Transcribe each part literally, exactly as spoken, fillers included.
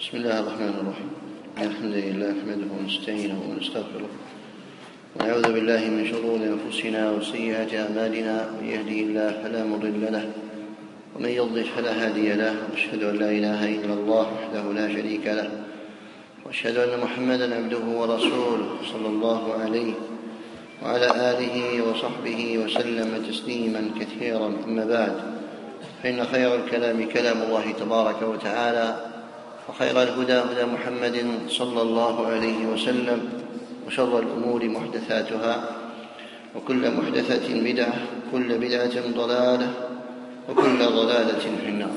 بسم الله الرحمن الرحيم. الحمد لله نحمده ونستعينه ونستغفره ونعوذ بالله من شرور أنفسنا وسيئات أعمالنا، من يهده الله فلا مضل له ومن يضلل فلا هادي له، وأشهد أن لا إله إلا الله وحده لا شريك له، وأشهد أن محمدا عبده ورسوله صلى الله عليه وعلى آله وصحبه وسلم تسليما كثيرا. أما بعد، فإن خير الكلام كلام الله تبارك وتعالى، وخير الهدى هدى محمد صلى الله عليه وسلم، وشر الأمور محدثاتها، وكل محدثة بدعة، وكل بدعة ضلالة، وكل ضلالة في النار.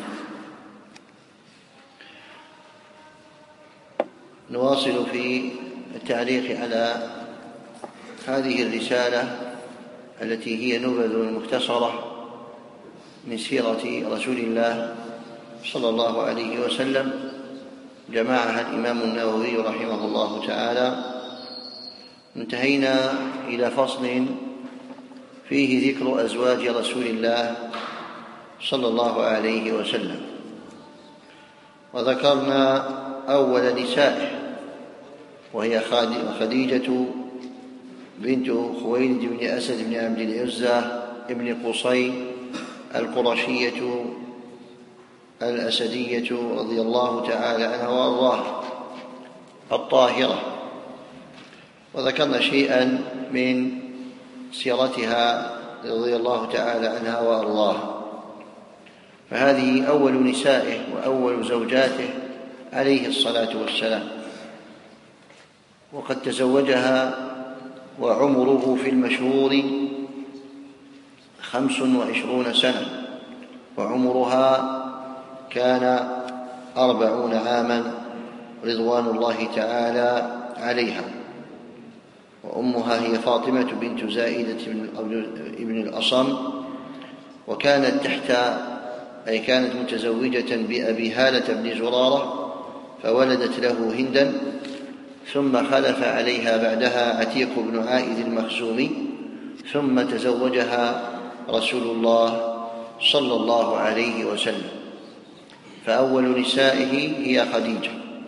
نواصل في التعليق على هذه الرسالة التي هي نبذ مختصرة من سيرة رسول الله صلى الله عليه وسلم، جمعها الإمام النووي رحمه الله تعالى. انتهينا إلى فصل فيه ذكر أزواج رسول الله صلى الله عليه وسلم، وذكرنا أول نسائه وهي خديجة بنت خويلد بن أسد بن عبد العزى بن قصي القرشية الأسدية رضي الله تعالى عنها وأرضاها الطاهرة، وذكرنا شيئا من سيرتها رضي الله تعالى عنها وأرضاها. فهذه أول نسائه وأول زوجاته عليه الصلاة والسلام، وقد تزوجها وعمره في المشهور خمس وعشرون سنة، وعمرها كان أربعون عاما رضوان الله تعالى عليها. وأمها هي فاطمة بنت زائدة بن الأصم، وكانت تحت أي كانت متزوجة بأبي هالة بن زرارة، فولدت له هندا، ثم خلف عليها بعدها عتيق بن عائد المخزومي، ثم تزوجها رسول الله صلى الله عليه وسلم. فأول نسائه هي خديجة،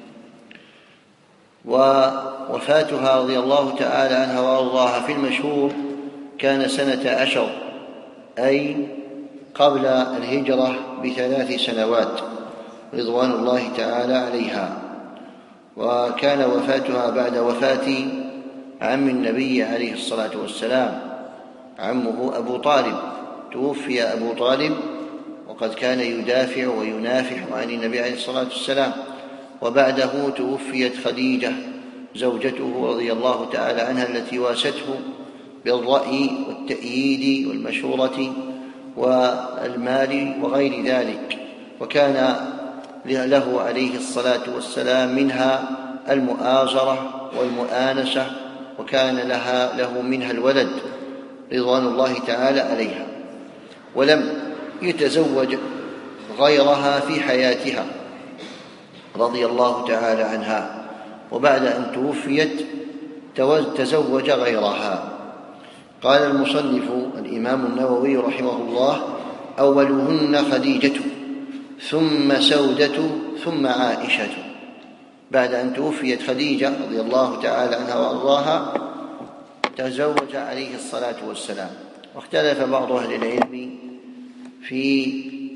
ووفاتها رضي الله تعالى عنها وأرضاها في المشهور كان سنة عشر، أي قبل الهجرة بثلاث سنوات رضوان الله تعالى عليها. وكان وفاتها بعد وفاة عم النبي عليه الصلاة والسلام، عمه أبو طالب، توفي أبو طالب وقد كان يدافع وينافح عن النبي عليه الصلاة والسلام، وبعده توفيت خديجة زوجته رضي الله تعالى عنها، التي واسته بالرأي والتأييد والمشورة والمال وغير ذلك، وكان له عليه الصلاة والسلام منها المؤازرة والمؤانسة، وكان لها له منها الولد رضوان الله تعالى عليها. ولم يتزوج غيرها في حياتها رضي الله تعالى عنها، وبعد أن توفيت تزوج غيرها. قال المصنف الإمام النووي رحمه الله: أولهن خديجة، ثم سودة، ثم عائشة. بعد أن توفيت خديجة رضي الله تعالى عنها وأرضاها تزوج عليه الصلاة والسلام. واختلف بعض أهل العلم في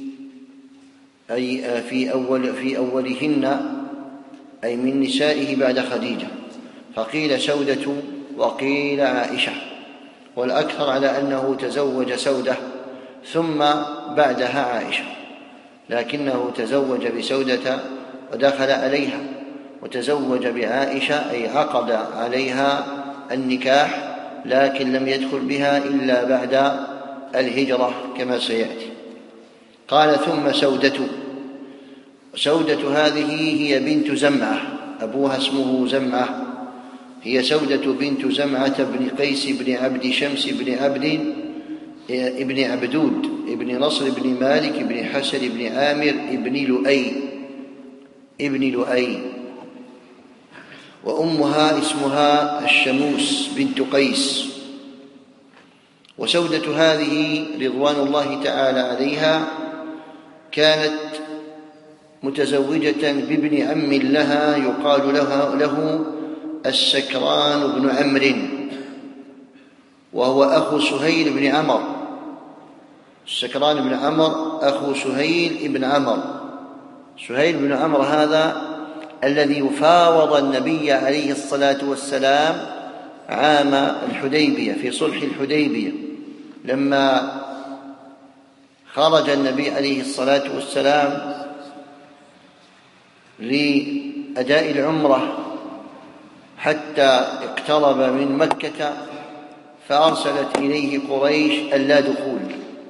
أي في أول في أولهن أي من نسائه بعد خديجة، فقيل سودة وقيل عائشة، والأكثر على أنه تزوج سودة ثم بعدها عائشة، لكنه تزوج بسودة ودخل عليها، وتزوج بعائشة أي عقد عليها النكاح، لكن لم يدخل بها إلا بعد الهجرة كما سيأتي. قال: ثم سودة. سودة هذه هي بنت زمعة، أبوها اسمه زمعة، هي سودة بنت زمعة بن قيس بن عبد شمس بن عبد ابن عبدود ابن نصر بن مالك بن حسن بن عامر ابن لؤي ابن لؤي وأمها اسمها الشموس بنت قيس. وسودة هذه رضوان الله تعالى عليها كانت متزوجة بابن عم لها يقال له, له السكران بن عمرو، وهو أخو سهيل بن عمر. السكران بن عمر أخو سهيل بن عمر. سهيل بن عمر هذا الذي يفاوض النبي عليه الصلاة والسلام عام الحديبية في صلح الحديبية، لما خرج النبي عليه الصلاة والسلام لأداء العمرة حتى اقترب من مكة، فأرسلت إليه قريش اللا دخول،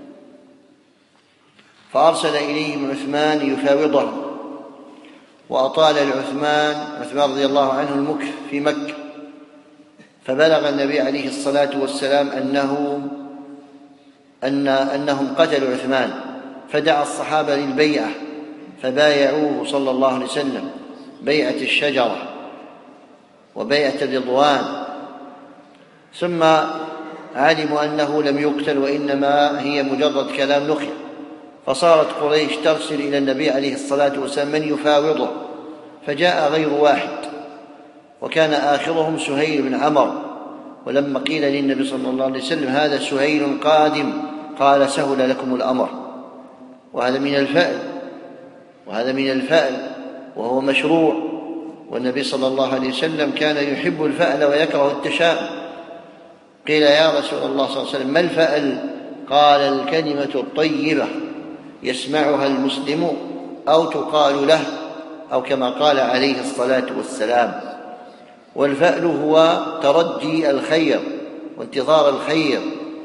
فأرسل إليهم عثمان يفاوضه، وأطال العثمان عثمان رضي الله عنه المكث في مكة، فبلغ النبي عليه الصلاة والسلام أنه أن أنهم قتلوا عثمان، فدعا الصحابة للبيعة فبايعوه صلى الله عليه وسلم بيعة الشجرة وبيعة الرضوان، ثم علموا أنه لم يقتل وإنما هي مجرد كلام نخل، فصارت قريش ترسل إلى النبي عليه الصلاة والسلام من يفاوضه، فجاء غير واحد، وكان آخرهم سهيل بن عمر. ولما قيل للنبي صلى الله عليه وسلم هذا سهيل قادم، قال سهل لكم الأمر. وهذا من الفأل وهذا من الفأل وهو مشروع، والنبي صلى الله عليه وسلم كان يحب الفأل ويكره التشاؤم. قيل يا رسول الله صلى الله عليه وسلم ما الفأل؟ قال الكلمة الطيبة يسمعها المسلم أو تقال له، أو كما قال عليه الصلاة والسلام. والفأل هو ترجي الخير وانتظار الخير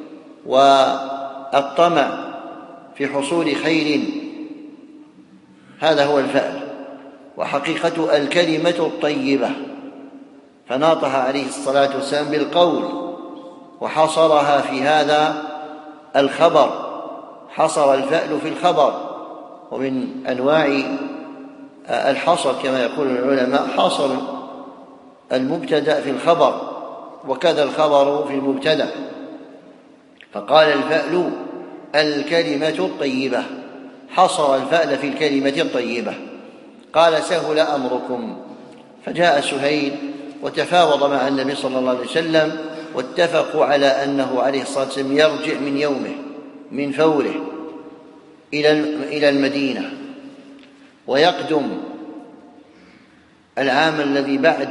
والطمع في حصول خير، هذا هو الفأل. وحقيقة الكلمة الطيبة، فناطها عليه الصلاة والسلام بالقول وحصرها في هذا الخبر، حصر الفأل في الخبر. ومن أنواع الحصر كما يقول العلماء حصر المبتدأ في الخبر، وكذا الخبر في المبتدأ. فقال الفأل الكلمة الطيبة، حصر الفأل في الكلمة الطيبة. قال سهل أمركم، فجاء سهيل وتفاوض مع النبي صلى الله عليه وسلم، واتفقوا على أنه عليه الصلاة والسلام يرجع من يومه من فوره إلى المدينة، ويقدم العام الذي بعد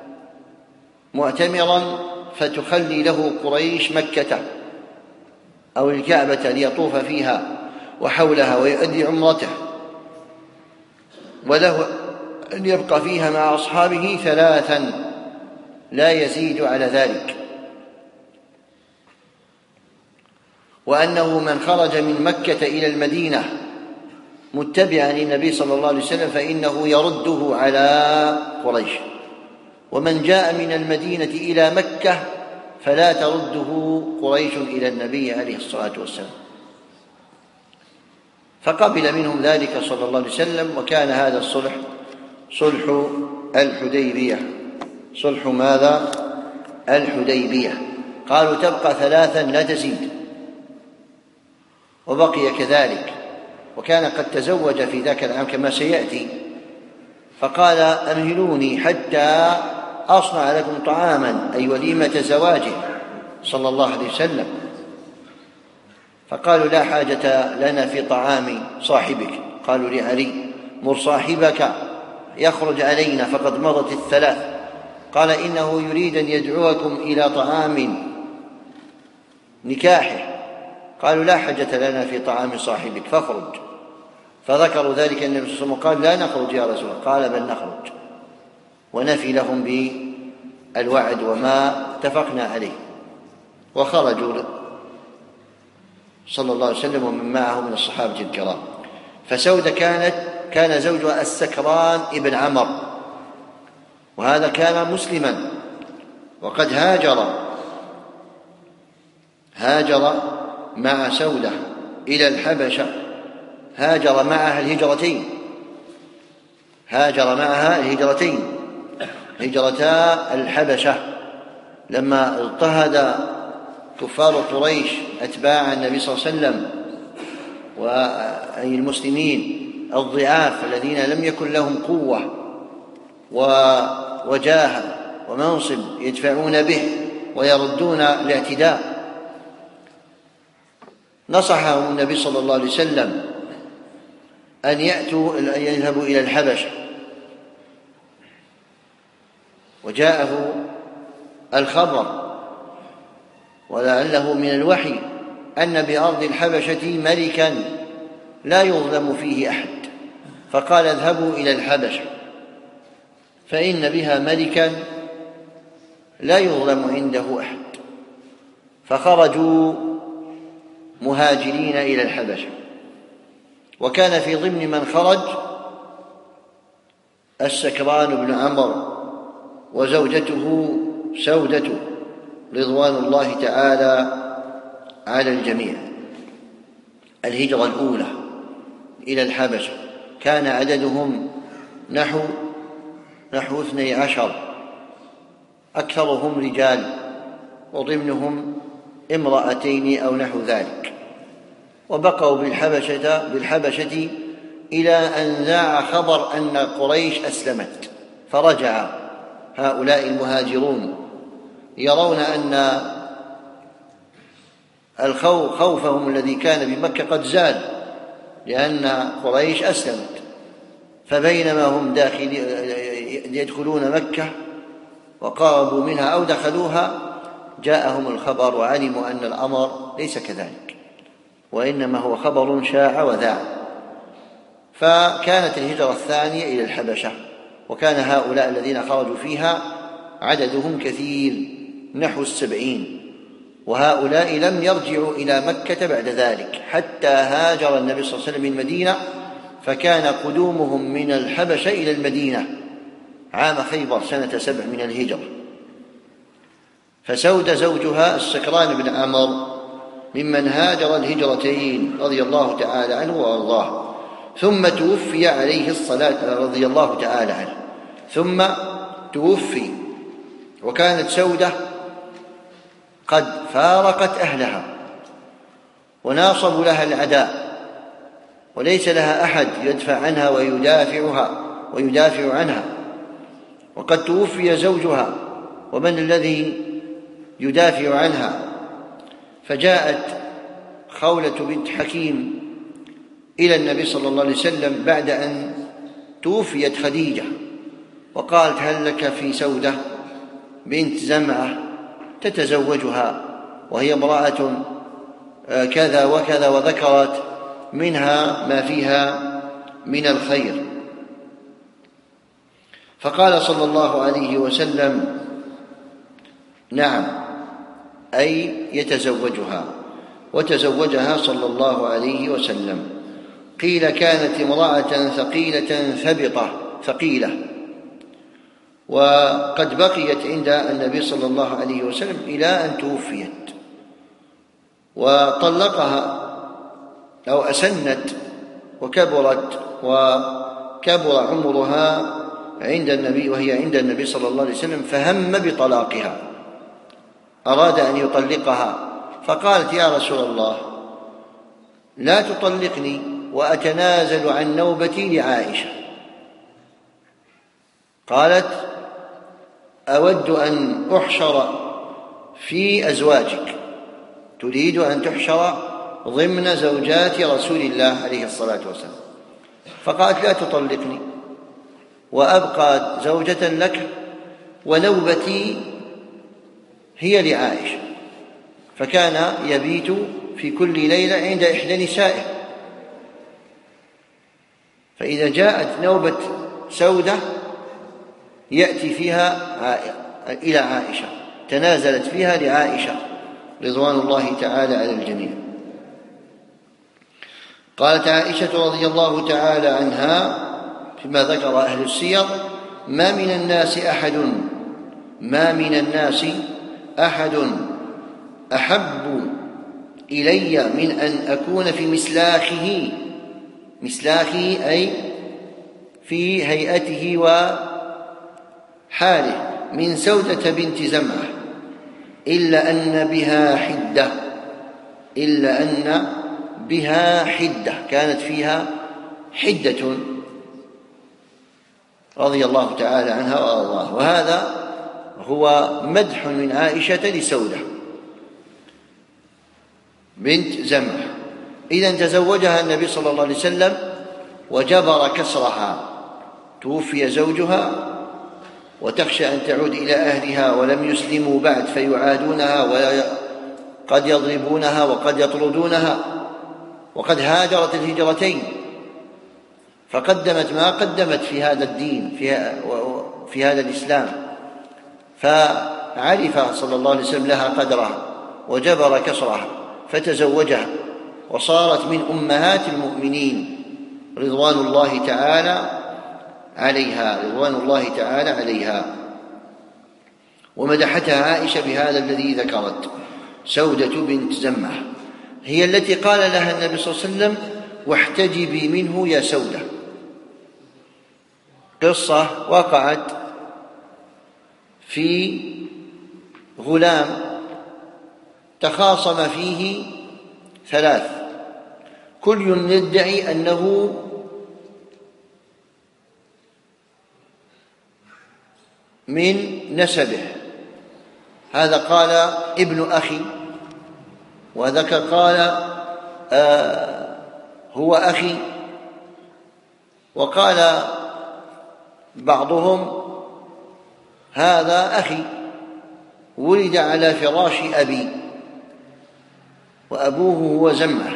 معتمرا، فتخلي له قريش مكة أو الكعبة ليطوف فيها وحولها ويؤدي عمرته، وله أن يبقى فيها مع أصحابه ثلاثا لا يزيد على ذلك، وأنه من خرج من مكة إلى المدينة متبعا للنبي صلى الله عليه وسلم فإنه يرده على قريش، ومن جاء من المدينة إلى مكة فلا ترده قريش إلى النبي عليه الصلاة والسلام. فقبل منهم ذلك صلى الله عليه وسلم، وكان هذا الصلح صلح الحديبية. صلح ماذا؟ الحديبية. قالوا تبقى ثلاثا لا تزيد، وبقي كذلك. وكان قد تزوج في ذاك العام كما سيأتي، فقال أمهلوني حتى أصنع لكم طعاما، أي وليمة زواجه صلى الله عليه وسلم. فقالوا لا حاجة لنا في طعام صاحبك. قالوا لعلي مر صاحبك يخرج علينا فقد مضت الثلاث. قال إنه يريد أن يدعوكم إلى طعام نكاحه. قالوا لا حاجة لنا في طعام صاحبك فاخرج. فذكروا ذلك النبي صلى الله عليه وسلم قال لا نخرج يا رسول الله. قال بل نخرج، ونفي لهم بالوعد وما اتفقنا عليه. وخرجوا صلى الله عليه وسلم ومن معه من الصحابة الكرام. فسودة كانت كان زوجها السكران ابن عمر، وهذا كان مسلما وقد هاجر هاجر مع سودة إلى الحبشة، هاجر معها الهجرتين هاجر معها الهجرتين هجرتا الحبشة لما اضطهد كفار قريش أتباع النبي صلى الله عليه وسلم وأي المسلمين الضعاف الذين لم يكن لهم قوة ووجاهة ومنصب يدفعون به ويردون الاعتداء، نصحهم النبي صلى الله عليه وسلم أن يأتوا أن يذهبوا إلى الحبشة، وجاءه الخبر ولعله من الوحي أن بأرض الحبشة ملكا لا يظلم فيه أحد، فقال اذهبوا إلى الحبشة فإن بها ملكا لا يظلم عنده أحد. فخرجوا مهاجرين إلى الحبشة، وكان في ضمن من خرج السكران بن عمرو وزوجته سودة رضوان الله تعالى على الجميع. الهجرة الأولى إلى الحبشة كان عددهم نحو نحو اثني عشر، أكثرهم رجال وضمنهم امرأتين أو نحو ذلك، وبقوا بالحبشة, بالحبشة إلى أن ذاع خبر أن قريش أسلمت، فرجع هؤلاء المهاجرون يرون أن خوفهم الذي كان بمكة قد زال لأن قريش أسلمت. فبينما هم داخل يدخلون مكة وقاربوا منها أو دخلوها جاءهم الخبر وعلموا أن الأمر ليس كذلك، وإنما هو خبر شاع وذاع. فكانت الهجرة الثانية إلى الحبشة، وكان هؤلاء الذين خرجوا فيها عددهم كثير نحو السبعين، وهؤلاء لم يرجعوا إلى مكة بعد ذلك حتى هاجر النبي صلى الله عليه وسلم من المدينة، فكان قدومهم من الحبشة إلى المدينة عام خيبر سنة سبع من الهجرة. فسود زوجها السكران بن عمرو ممن هاجر الهجرتين رضي الله تعالى عنه وأرضاه، ثم توفي عليه الصلاة رضي الله تعالى عنه، ثم توفي، وكانت سودة قد فارقت أهلها وناصبوا لها العداء، وليس لها أحد يدفع عنها ويدافعها ويدافع عنها، وقد توفي زوجها، ومن الذي يدافع عنها؟ فجاءت خولة بنت حكيم إلى النبي صلى الله عليه وسلم بعد أن توفيت خديجة، وقالت هل لك في سودة بنت زمعة تتزوجها وهي امرأة كذا وكذا، وذكرت منها ما فيها من الخير. فقال صلى الله عليه وسلم نعم، أي يتزوجها، وتزوجها صلى الله عليه وسلم. قيل كانت امرأة ثقيلة ثبطة ثقيلة، وقد بقيت عند النبي صلى الله عليه وسلم إلى أن توفيت، وطلقها أو أسنت وكبرت وكبر عمرها عند النبي وهي عند النبي صلى الله عليه وسلم، فهم بطلاقها، أراد أن يطلقها، فقالت يا رسول الله لا تطلقني وأتنازل عن نوبتي لعائشة. قالت أود أن أحشر في أزواجك، تريد أن تحشر ضمن زوجات رسول الله عليه الصلاة والسلام. فقالت لا تطلقني وأبقى زوجة لك ونوبتي هي لعائشة. فكان يبيت في كل ليلة عند إحدى نسائه، فإذا جاءت نوبة سودة يأتي فيها إلى عائشة، تنازلت فيها لعائشة رضوان الله تعالى على الجميع. قالت عائشة رضي الله تعالى عنها فيما ذكر أهل السير ما من الناس أحد ما من الناس أحد أحب إلي من أن أكون في مسلاخه، مسلاخه أي في هيئته وحاله، من سودة بنت زمعة، إلا أن بها حدة إلا أن بها حدة كانت فيها حدة رضي الله تعالى عنها وأرضاها. وهذا هو مدح من عائشة لسودة بنت زمعة. إذن تزوجها النبي صلى الله عليه وسلم وجبر كسرها، توفي زوجها وتخشى أن تعود إلى أهلها ولم يسلموا بعد فيعادونها وقد يضربونها وقد يطردونها، وقد هاجرت الهجرتين فقدمت ما قدمت في هذا الدين في هذا الإسلام، فعرف صلى الله عليه وسلم لها قدرها وجبر كسرها فتزوجها، وصارت من أمهات المؤمنين رضوان الله تعالى عليها رضوان الله تعالى عليها. ومدحتها عائشة بهذا الذي ذكرت، سودة بنت زمعة، هي التي قال لها النبي صلى الله عليه وسلم: واحتجبي منه يا سودة. قصة وقعت في غلام تخاصم فيه ثلاث، كل يدعي أنه من نسبه، هذا قال ابن أخي، وذاك قال آه هو أخي، وقال بعضهم هذا أخي ولد على فراش أبي وأبوه هو زمعة.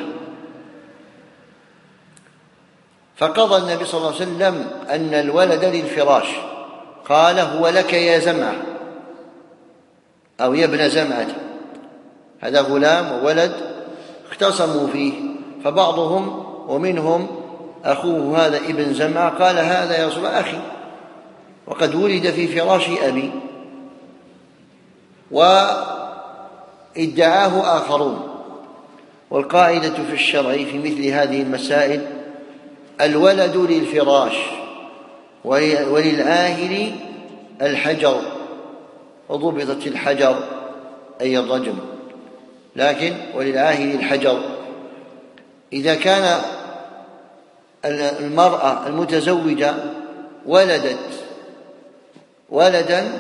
فقضى النبي صلى الله عليه وسلم أن الولد للفراش، قال: هو لك يا زمعة أو يا ابن زمعة. هذا غلام وولد اختصموا فيه، فبعضهم ومنهم أخوه هذا ابن زمعة قال: هذا يا رسول الله أخي وقد ولد في فراش أبي، وادعاه آخرون. والقاعدة في الشرع في مثل هذه المسائل: الولد للفراش وللعاهر الحجر، وضبطت الحجر أي الرجم، لكن وللعاهر الحجر. إذا كان المرأة المتزوجة ولدت ولدا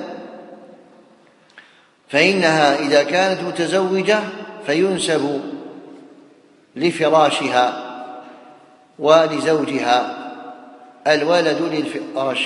فإنها إذا كانت متزوجة فينسب لفراشها ولزوجها، الولد للفراش،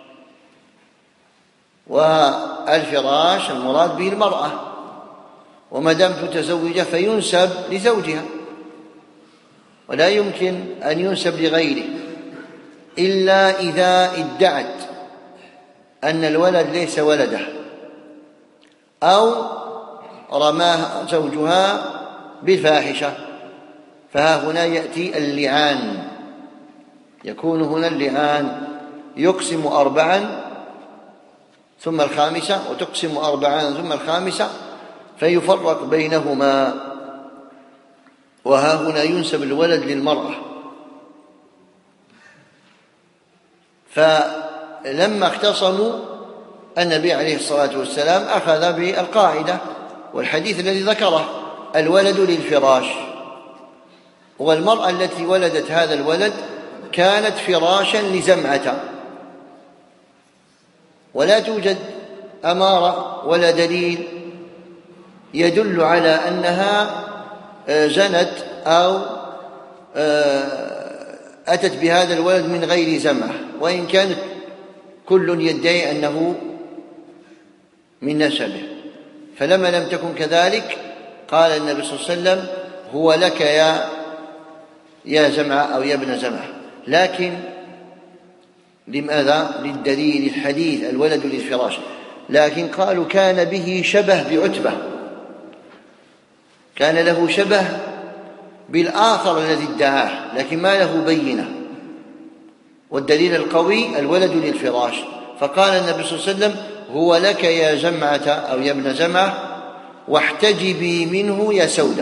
والفراش المراد به المرأة، وما دام متزوجة فينسب لزوجها، ولا يمكن أن ينسب لغيره إلا إذا ادعت أن الولد ليس ولده أو رماها زوجها بالفاحشة، فها هنا يأتي اللعان، يكون هنا اللعان، يقسم أربعا ثم الخامسة وتقسم أربعا ثم الخامسة فيفرق بينهما، وها هنا ينسب الولد للمرأة. فلما اختصموا النبي عليه الصلاة والسلام أخذ بالقاعدة والحديث الذي ذكره: الولد للفراش، والمرأة التي ولدت هذا الولد كانت فراشا لزمعة، ولا توجد أمارة ولا دليل يدل على أنها زنت أو أتت بهذا الولد من غير زمعة، وإن كانت كل يدعي أنه من نسبه. فلما لم تكن كذلك قال النبي صلى الله عليه وسلم: هو لك يا يا زمعة أو يا ابن زمعة. لكن لماذا؟ للدليل الحديث الولد للفراش. لكن قالوا كان به شبه بعتبة، كان له شبه بالآخر الذي ادعاه، لكن ما له بينة، والدليل القوي الولد للفراش. فقال النبي صلى الله عليه وسلم: هو لك يا زمعة أو يا ابن زمعة، واحتجبي منه يا سودة.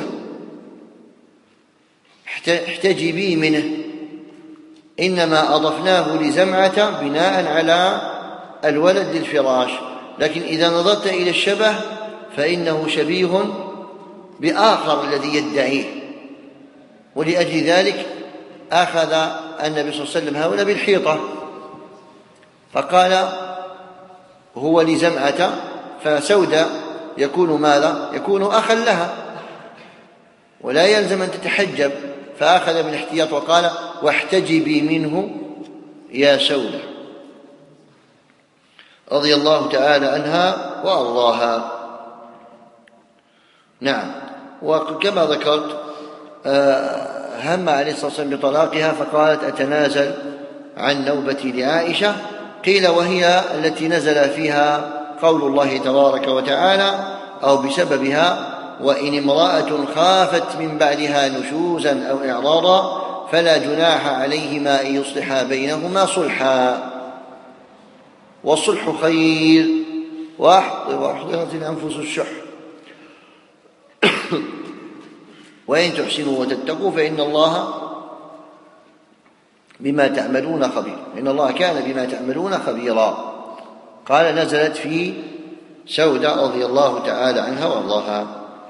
احتجبي منه، إنما أضفناه لزمعة بناء على الولد للفراش، لكن إذا نظرت إلى الشبه فإنه شبيه بآخر الذي يدعيه، ولأجل ذلك أخذ النبي صلى الله عليه وسلم هؤلاء بالحيطة، فقال هو لزمعة، فسودة يكون ماذا؟ يكون أخا لها، ولا يلزم أن تتحجب، فأخذ بالاحتياط وقال واحتجبي منه يا سودة رضي الله تعالى عنها وأرضاها. نعم. وكما ذكرت هم عليه الصلاة والسلام بطلاقها، فقالت أتنازل عن نوبتي لعائشة. قيل وهي التي نزل فيها قول الله تبارك وتعالى أو بسببها وإن امرأة خافت من بعدها نشوزا أو إعراضا فلا جناح عليهما أن يصلحا بينهما صلحا والصلح خير وأحضرت الأنفس الشح وإن تحسنوا وتتقوا فإن الله بما تعملون خبير، إن الله كان بما تعملون خبيرا. قال نزلت في سودة رضي الله تعالى عنها وارضاها.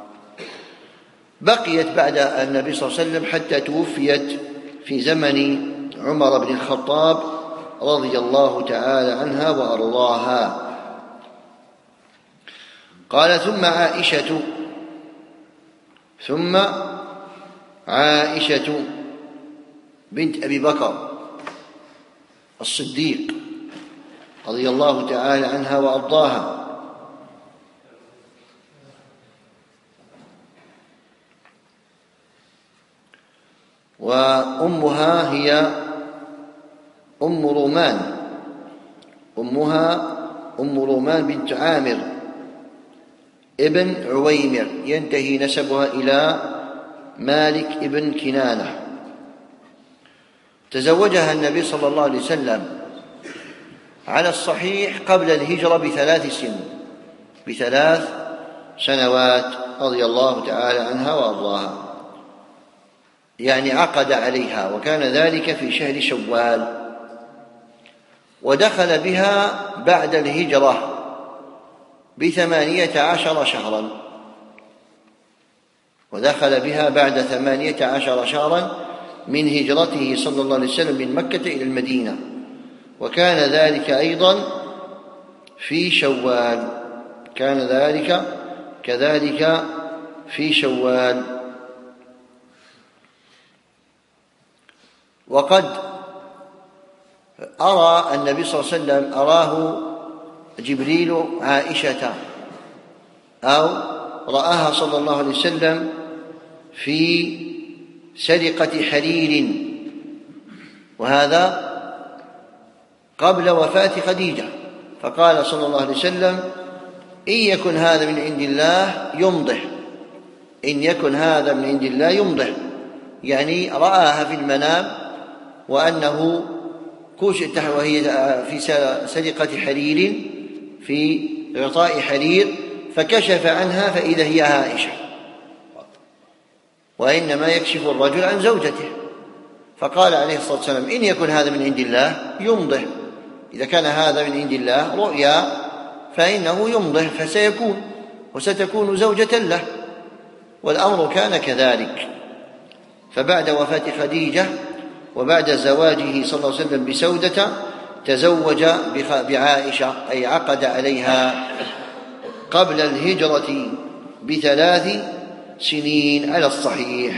بقيت بعد النبي صلى الله عليه وسلم حتى توفيت في زمن عمر بن الخطاب رضي الله تعالى عنها وارضاها. قال ثم عائشة ثم عائشة بنت أبي بكر الصديق رضي الله تعالى عنها وأرضاها. وأمها هي أم رومان، أمها أم رومان بنت عامر ابن عويمر، ينتهي نسبها إلى مالك ابن كنانة. تزوجها النبي صلى الله عليه وسلم على الصحيح قبل الهجرة بثلاث سنين بثلاث سنوات رضي الله تعالى عنها وأرضاها، يعني عقد عليها، وكان ذلك في شهر شوال. ودخل بها بعد الهجرة بثمانية عشر شهرا ودخل بها بعد ثمانية عشر شهرا من هجرته صلى الله عليه وسلم من مكة إلى المدينة، وكان ذلك أيضا في شوال كان ذلك كذلك في شوال. وقد أرى النبي صلى الله عليه وسلم أراه جبريل عائشة أو رآها صلى الله عليه وسلم في سرقة حرير، وهذا قبل وفاة خديجة، فقال صلى الله عليه وسلم إن يكن هذا من عند الله يمضح إن يكن هذا من عند الله يمضح يعني رآها في المنام وأنه كشت وهي في سرقة حرير في غطاء حرير، فكشف عنها فإذا هي عائشة، وإنما يكشف الرجل عن زوجته، فقال عليه الصلاة والسلام إن يكن هذا من عند الله يمضح، إذا كان هذا من عند الله رؤيا فإنه يمضح فسيكون وستكون زوجة له، والأمر كان كذلك. فبعد وفاة خديجة وبعد زواجه صلى الله عليه وسلم بسودة تزوج بعائشة، أي عقد عليها قبل الهجرة بثلاث سنين على الصحيح،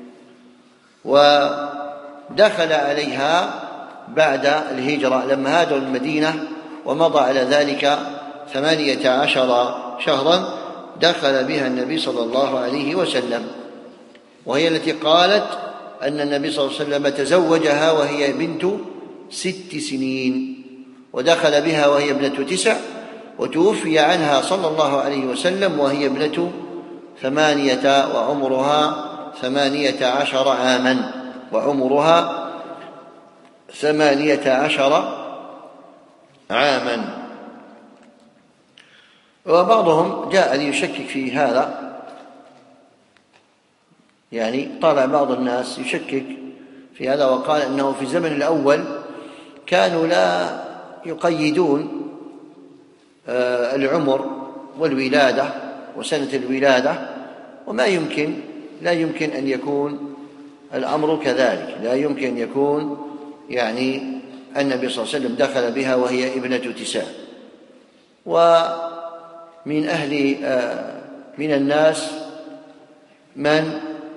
ودخل عليها بعد الهجرة لما هاجروا المدينة ومضى على ذلك ثمانية عشر شهرا دخل بها النبي صلى الله عليه وسلم، وهي التي قالت أن النبي صلى الله عليه وسلم تزوجها وهي بنت ست سنين ودخل بها وهي ابنة تسع، وتوفي عنها صلى الله عليه وسلم وهي ابنة ثمانية وعمرها ثمانية عشر عاما وعمرها ثمانية عشر عاما. وبعضهم جاء ليشكك في هذا، يعني طالع بعض الناس يشكك في هذا وقال أنه في الزمن الأول كانوا لا يقيدون العمر والولادة وسنة الولادة، وما يمكن لا يمكن أن يكون الأمر كذلك، لا يمكن أن يكون يعني النبي صلى الله عليه وسلم دخل بها وهي ابنة تسع. ومن أهل من الناس من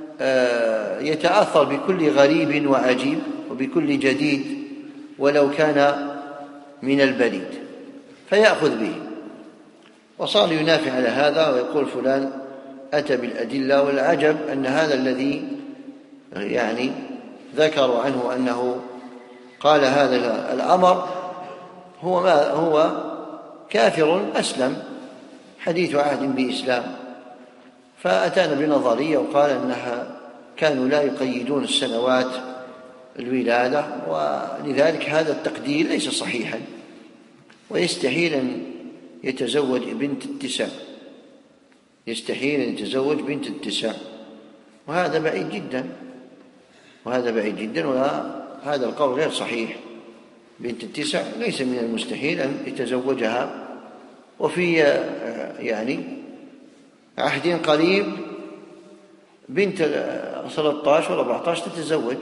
يتأثر بكل غريب وعجيب وبكل جديد ولو كان من البليد فيأخذ به، وصار ينافع على هذا ويقول فلان أتى بالأدلة. والعجب أن هذا الذي يعني ذكروا عنه أنه قال هذا الأمر هو ما هو كافر أسلم حديث عهد بإسلام، فأتانا بنظرية وقال أنها كانوا لا يقيدون السنوات الولادة، ولذلك هذا التقدير ليس صحيحا، ويستحيل أن يتزوج بنت التسع، يستحيل أن يتزوج بنت التسع، وهذا بعيد جدا، وهذا بعيد جدا، وهذا القول غير صحيح. بنت التسع ليس من المستحيل أن يتزوجها، وفي يعني عهد قريب بنت ثلاثة عشر وأربعة عشر تتزوج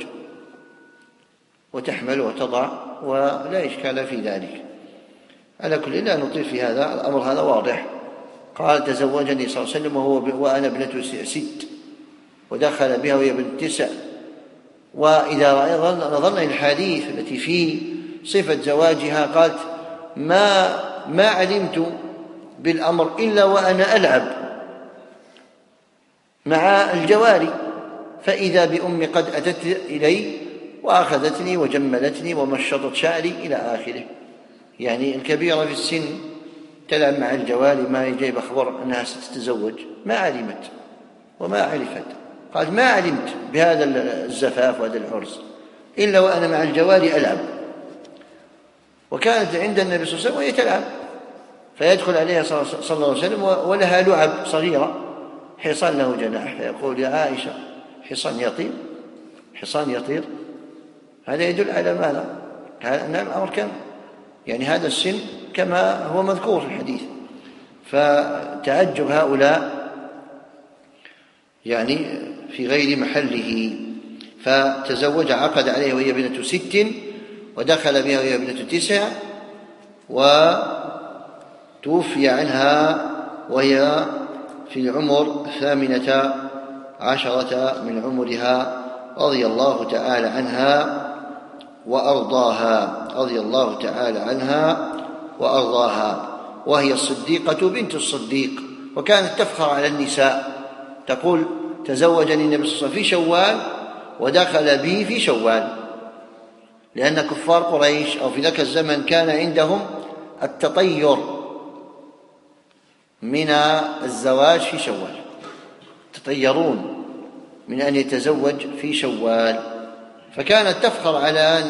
وتحمل وتضع ولا إشكال في ذلك. على كل لا نطيل في هذا الأمر، هذا واضح. قال تزوجني صلى الله عليه وسلم وهو وأنا ابنة ست، ودخل بها وهي ابنة تسع. وإذا نظرنا الحديث التي في صفة زواجها قالت ما ما علمت بالأمر إلا وأنا ألعب مع الجواري، فإذا بأمي قد أتت إلي وأخذتني وجملتني ومشطت شعري إلى آخره. يعني الكبيرة في السن تلعب مع الجواري، ما يجيب أخبر أنها ستتزوج، ما علمت وما عرفت. قالت ما علمت بهذا الزفاف وهذا العرس إلا وأنا مع الجواري ألعب. وكانت عند النبي صلى الله عليه وسلم وهي تلعب، فيدخل عليها صلى الله عليه وسلم ولها لعب صغيرة، حصان له جناح، فيقول يا عائشة حصان يطير، حصان يطير، هذا يدل على ماذا؟ نعم أمر كم يعني هذا السن كما هو مذكور في الحديث. فتعجب هؤلاء يعني في غير محله. فتزوج عقد عليها وهي ابنة ست، ودخل بها وهي ابنة تسع، وتوفي عنها وهي في العمر الثامنة عشرة من عمرها رضي الله تعالى عنها وأرضاها، رضي الله تعالى عنها وأرضاها، وهي الصديقة بنت الصديق. وكانت تفخر على النساء، تقول تزوجني النبي صلى الله عليه وسلم في شوال ودخل بي في شوال، لأن كفار قريش أو في ذاك الزمن كان عندهم التطير من الزواج في شوال، تطيرون من أن يتزوج في شوال. فكانت تفخر على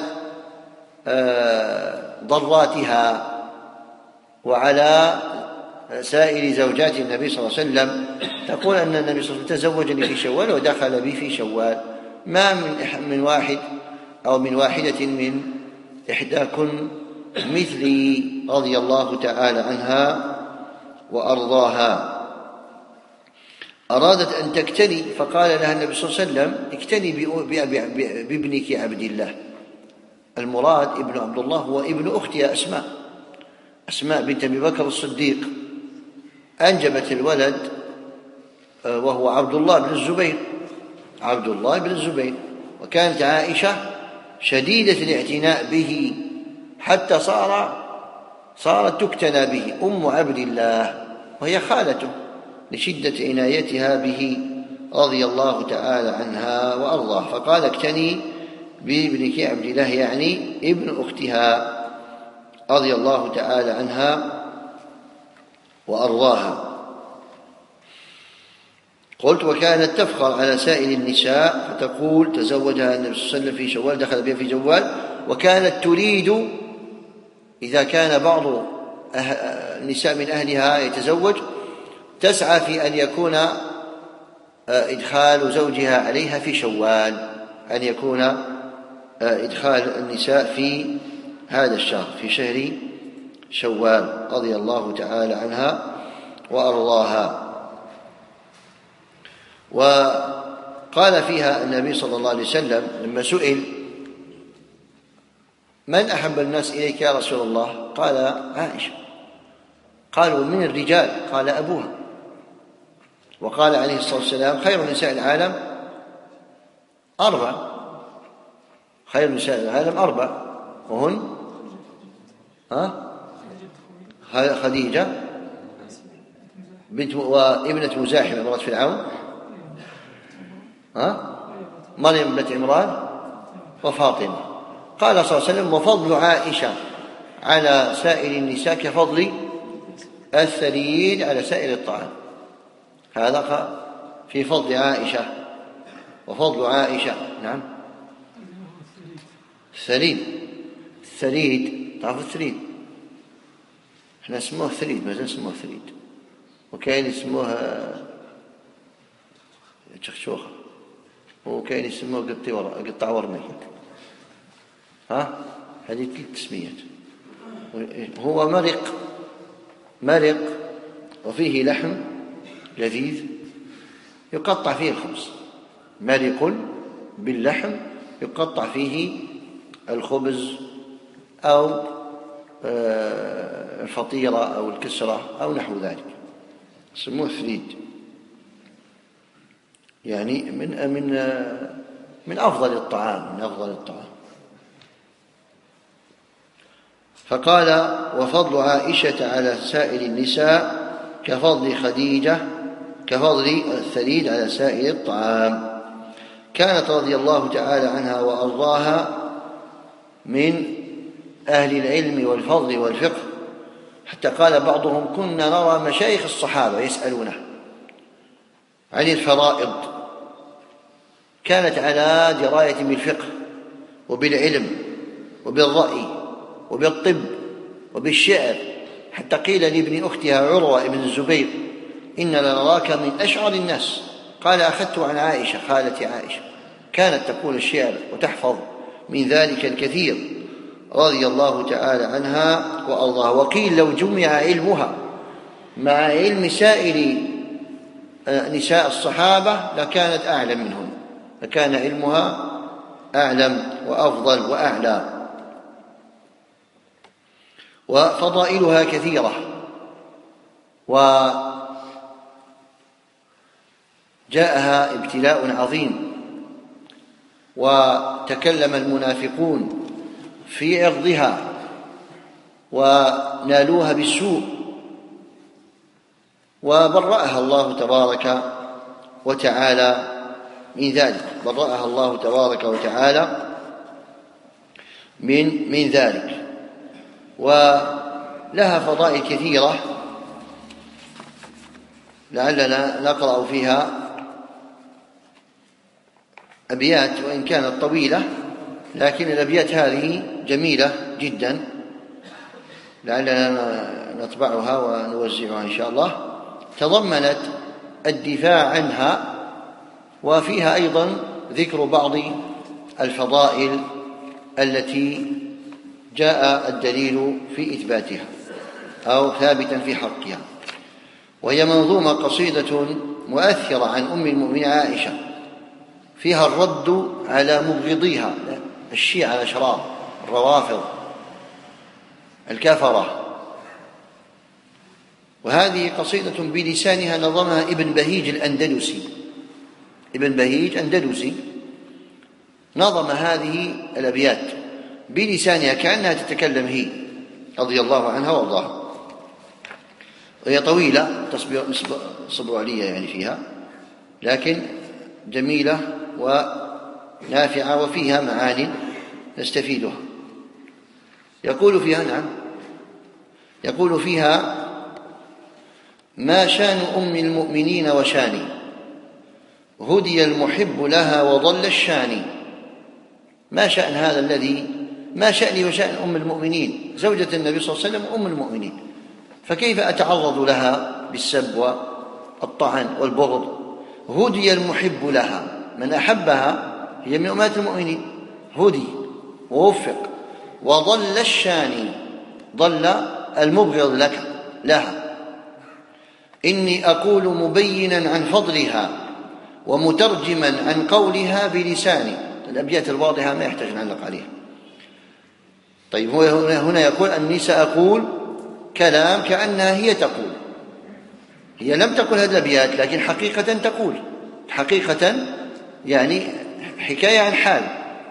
ضراتها وعلى سائر زوجات النبي صلى الله عليه وسلم، تقول أن النبي صلى الله عليه وسلم تزوجني في شوال ودخل بي في شوال، ما من من واحد أو من واحدة من إحداكن مثلي، رضي الله تعالى عنها وأرضاها. أرادت أن تكتني، فقال لها النبي صلى الله عليه وسلم اكتني بابنك عبد الله. المراد ابن عبد الله هو ابن أختها أسماء، أسماء بنت أبي بكر الصديق، أنجبت الولد وهو عبد الله بن الزبير، عبد الله بن الزبير. وكانت عائشة شديدة الاعتناء به حتى صار صارت تكتنى به أم عبد الله، وهي خالته لشدة عنايتها به رضي الله تعالى عنها وأرضاه. فقال اكتني بابنك عبد الله، يعني ابن أختها رضي الله تعالى عنها وأرضاها. قلت وكانت تفخر على سائر النساء، فتقول تزوجها النبي صلى الله عليه وسلم في شوال دخل بها في جوال. وكانت تريد إذا كان بعض النساء من أهلها يتزوج تسعى في أن يكون إدخال زوجها عليها في شوال، أن يكون إدخال النساء في هذا الشهر في شهر شوال، رضي الله تعالى عنها وأرضاها. قال فيها النبي صلى الله عليه وسلم لما سئل: من أحب الناس إليك يا رسول الله؟ قال: عائشة. قالوا: من الرجال؟ قال: أبوها. وقال عليه الصلاة والسلام: خير نساء العالم أربع، خير نساء العالم أربع، وهن ها خديجة بنت وابنة مزاحم امرأة فرعون، ها مريم بنت عمران، وفاطمة. قال صلى الله عليه وسلم: وفضل عائشة على سائر النساء كفضل الثريد على سائر الطعام. هذا في فضل عائشة. وفضل عائشة، نعم، الثريد. الثريد تعرف الثريد؟ احنا اسموه ثريد، ما زال اسموه ثريد، وكاين يسموه شخشوخة، وكاين يسموه قطع ورمي. ها هذه ثلاث تسميات. هو مرق مرق وفيه لحم لذيذ يقطع فيه الخبز، مرق باللحم يقطع فيه الخبز أو الفطيرة أو الكسرة أو نحو ذلك، سموه ثريد، يعني من من من أفضل الطعام، من أفضل الطعام. فقال: وفضل عائشة على سائر النساء كفضل خديجة كفضل الثريد على سائر الطعام. كانت رضي الله تعالى عنها وأرضاها من أهل العلم والفضل والفقه، حتى قال بعضهم: كنا نرى مشايخ الصحابة يسألونه عن الفرائض. كانت على دراية بالفقه وبالعلم وبالرأي وبالطب وبالشعر، حتى قيل لابن أختها عروة بن الزبير: إن لنراك من أشعر الناس. قال: أخذت عن عائشة خالتي عائشة، كانت تقول الشعر وتحفظ من ذلك الكثير رضي الله تعالى عنها وأرضاها. وقيل: لو جمع علمها مع علم سائر نساء الصحابة لكانت أعلم منهم، لكان علمها أعلم وأفضل وأعلى. وفضائلها كثيرة، وجاءها ابتلاء عظيم، وتكلم المنافقون في عرضها ونالوها بالسوء، وبرأها الله تبارك وتعالى من ذلك، برأها الله تبارك وتعالى من من ذلك. ولها فضائل كثيرة لعلنا نقرأ فيها أبيات وإن كانت طويلة، لكن الأبيات هذه جميلة جدا، لعلنا نطبعها ونوزعها إن شاء الله. تضمنت الدفاع عنها، وفيها أيضا ذكر بعض الفضائل التي جاء الدليل في إثباتها أو ثابتا في حقها. وهي منظومة قصيدة مؤثرة عن أم المؤمنين عائشة، فيها الرد على مبغضيها، الشيعة الأشرار الروافض الكفرة. وهذه قصيدة بلسانها نظمها ابن بهيج الأندلسي، ابن بهيج أندلسي نظم هذه الأبيات بلسانها كأنها تتكلم هي رضي الله عنها وارضاها. وهي طويلة صبوعلية يعني فيها، لكن جميلة ونافعة وفيها معاني نستفيدها. يقول فيها نعم يقول فيها: ما شان أم المؤمنين وشاني، هدي المحب لها وضل الشاني. ما شأن هذا الذي ما شأني وشأن أم المؤمنين، زوجة النبي صلى الله عليه وسلم أم المؤمنين، فكيف أتعرض لها بالسب والطعن والبغض؟ هدي المحب لها، من أحبها هي من أمهات المؤمنين، هدي ووفق. وضل الشاني، ضل المبغض لك لها. إني أقول مبينا عن فضلها، ومترجما عن قولها بلساني. الأبيات الواضحة ما يحتاج نعلق عليها. طيب هو هنا يقول أني سأقول كلام كأنها هي تقول. هي لم تقل هذه الأبيات لكن حقيقة تقول، حقيقة يعني حكاية عن حال.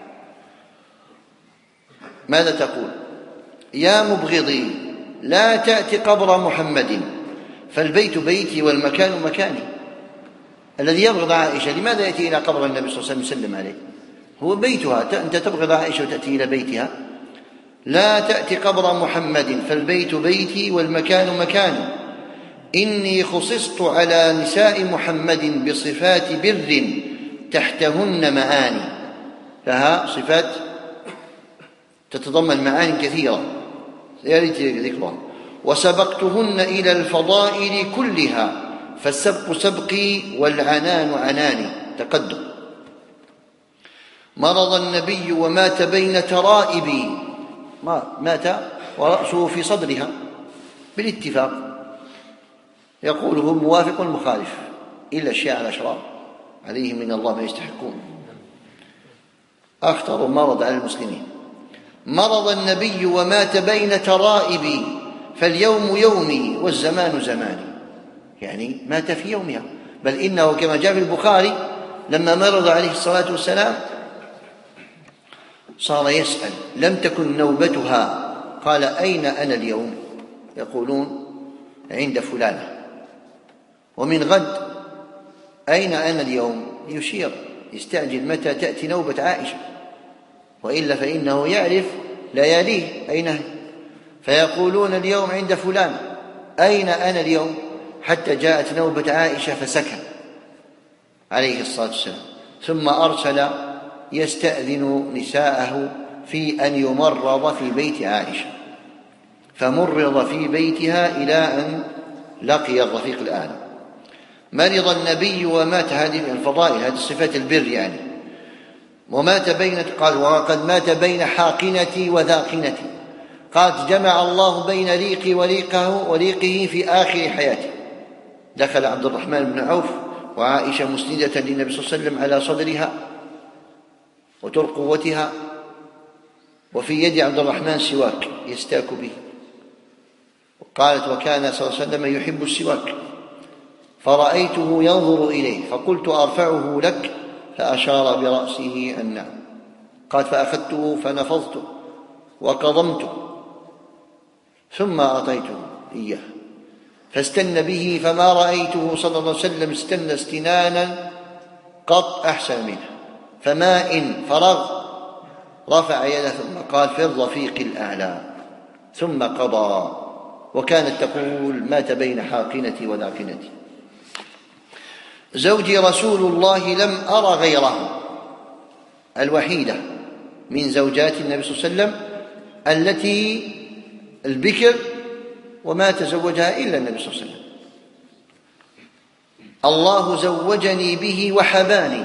ماذا تقول؟ يا مبغضي لا تأتي قبر محمد فالبيت بيتي والمكان مكاني. الذي يبغض عائشة لماذا يأتي إلى قبر النبي صلى الله عليه وسلم يسلم عليه؟ هو بيتها، أنت تبغض عائشة وتأتي إلى بيتها. لا تأتي قبر محمد فالبيت بيتي والمكان مكاني. إني خصصت على نساء محمد بصفات بر تحتهن معاني. لها صفات تتضمن معاني كثيرة يأتي ذكرها. وسبقتهن إلى الفضائل كلها فالسبق سبقي والعنان عناني. تقدم. مرض النبي ومات بين ترائبي، مات ورأسه في صدرها بالاتفاق، يقوله موافق مخالف إلا الشيعة الأشرار عليهم من الله ما يستحقون، أخطر مرض على المسلمين. مرض النبي ومات بين ترائبي فاليوم يومي والزمان زماني، يعني مات في يومها. بل إنه كما جاء في البخاري لما مرض عليه الصلاة والسلام صار يسأل لم تكن نوبتها، قال أين أنا اليوم؟ يقولون عند فلانة. ومن غد أين أنا اليوم؟ يشير يستعجل متى تأتي نوبة عائشة، وإلا فإنه يعرف لياليه أين، فيقولون اليوم عند فلان أين أنا اليوم؟ حتى جاءت نوبة عائشة فسكن عليه الصلاة والسلام، ثم أرسل يستأذن نساءه في أن يمرض في بيت عائشة، فمرض في بيتها إلى أن لقي الرفيق الأعلى. مرض النبي ومات، هذه الفضائل، هذه الصفات البر يعني. ومات بين، قال وقد مات بين حاقنتي وذاقنتي، قد جمع الله بين ريقي وريقه وريقه في آخر حياته. دخل عبد الرحمن بن عوف وعائشة مسندة للنبي صلى الله عليه وسلم على صدرها وترقوتها، وفي يد عبد الرحمن سواك يستاك به. قالت وكان صلى الله عليه وسلم يحب السواك، فرأيته ينظر إليه فقلت أرفعه لك، فأشار برأسه النعم. قال فأخذته فنفضته وقضمته ثم أعطيته إياه فاستن به، فما رأيته صلى الله عليه وسلم استن استنانا قط أحسن منه. فما إن فرغ رفع يده ثم قال في الرفيق الأعلى ثم قضى. وكانت تقول مات بين حاقنتي وذاقنتي. زوجي رسول الله لم أر غيره، الوحيدة من زوجات النبي صلى الله عليه وسلم التي البكر وما تزوجها إلا النبي صلى الله عليه وسلم. الله زوجني به وحباني،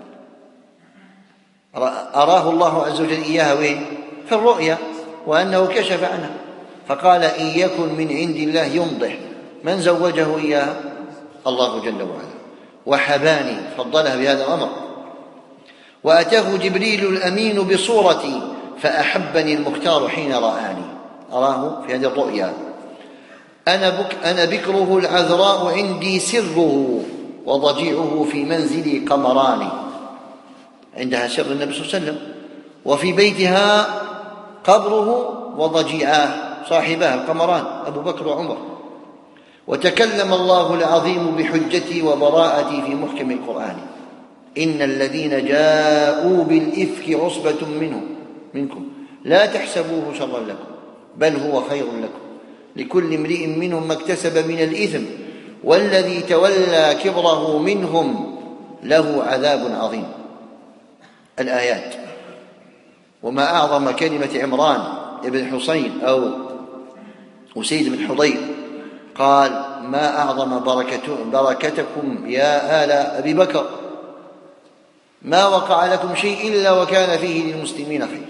أراه الله عز وجل إياها وين؟ في الرؤيا، وأنه كشف عنها، فقال إن يكن من عند الله ينضح. من زوجه إياها؟ الله جل وعلا. وحباني، فضلها بهذا الأمر. وأتاه جبريل الأمين بصورتي فأحبني المختار حين رآني، أراه في هذه الرؤيا. أنا, بك أنا بكره العذراء عندي سره، وضجيعه في منزلي قمران. عندها سر النبي صلى الله عليه وسلم، وفي بيتها قبره وضجيعاه صاحبها القمران أبو بكر وعمر. وتكلم الله العظيم بحجتي وبراءتي في محكم القرآن. إن الذين جاءوا بالإفك عصبة منهم منكم لا تحسبوه شرا لكم بل هو خير لكم، لكل امرئ منهم ما اكتسب من الإثم والذي تولى كبره منهم له عذاب عظيم. الآيات. وما أعظم كلمة عمران بن حسين أو أسيد بن حضير، قال ما أعظم بركتكم يا آل أبي بكر، ما وقع لكم شيء إلا وكان فيه للمسلمين خير.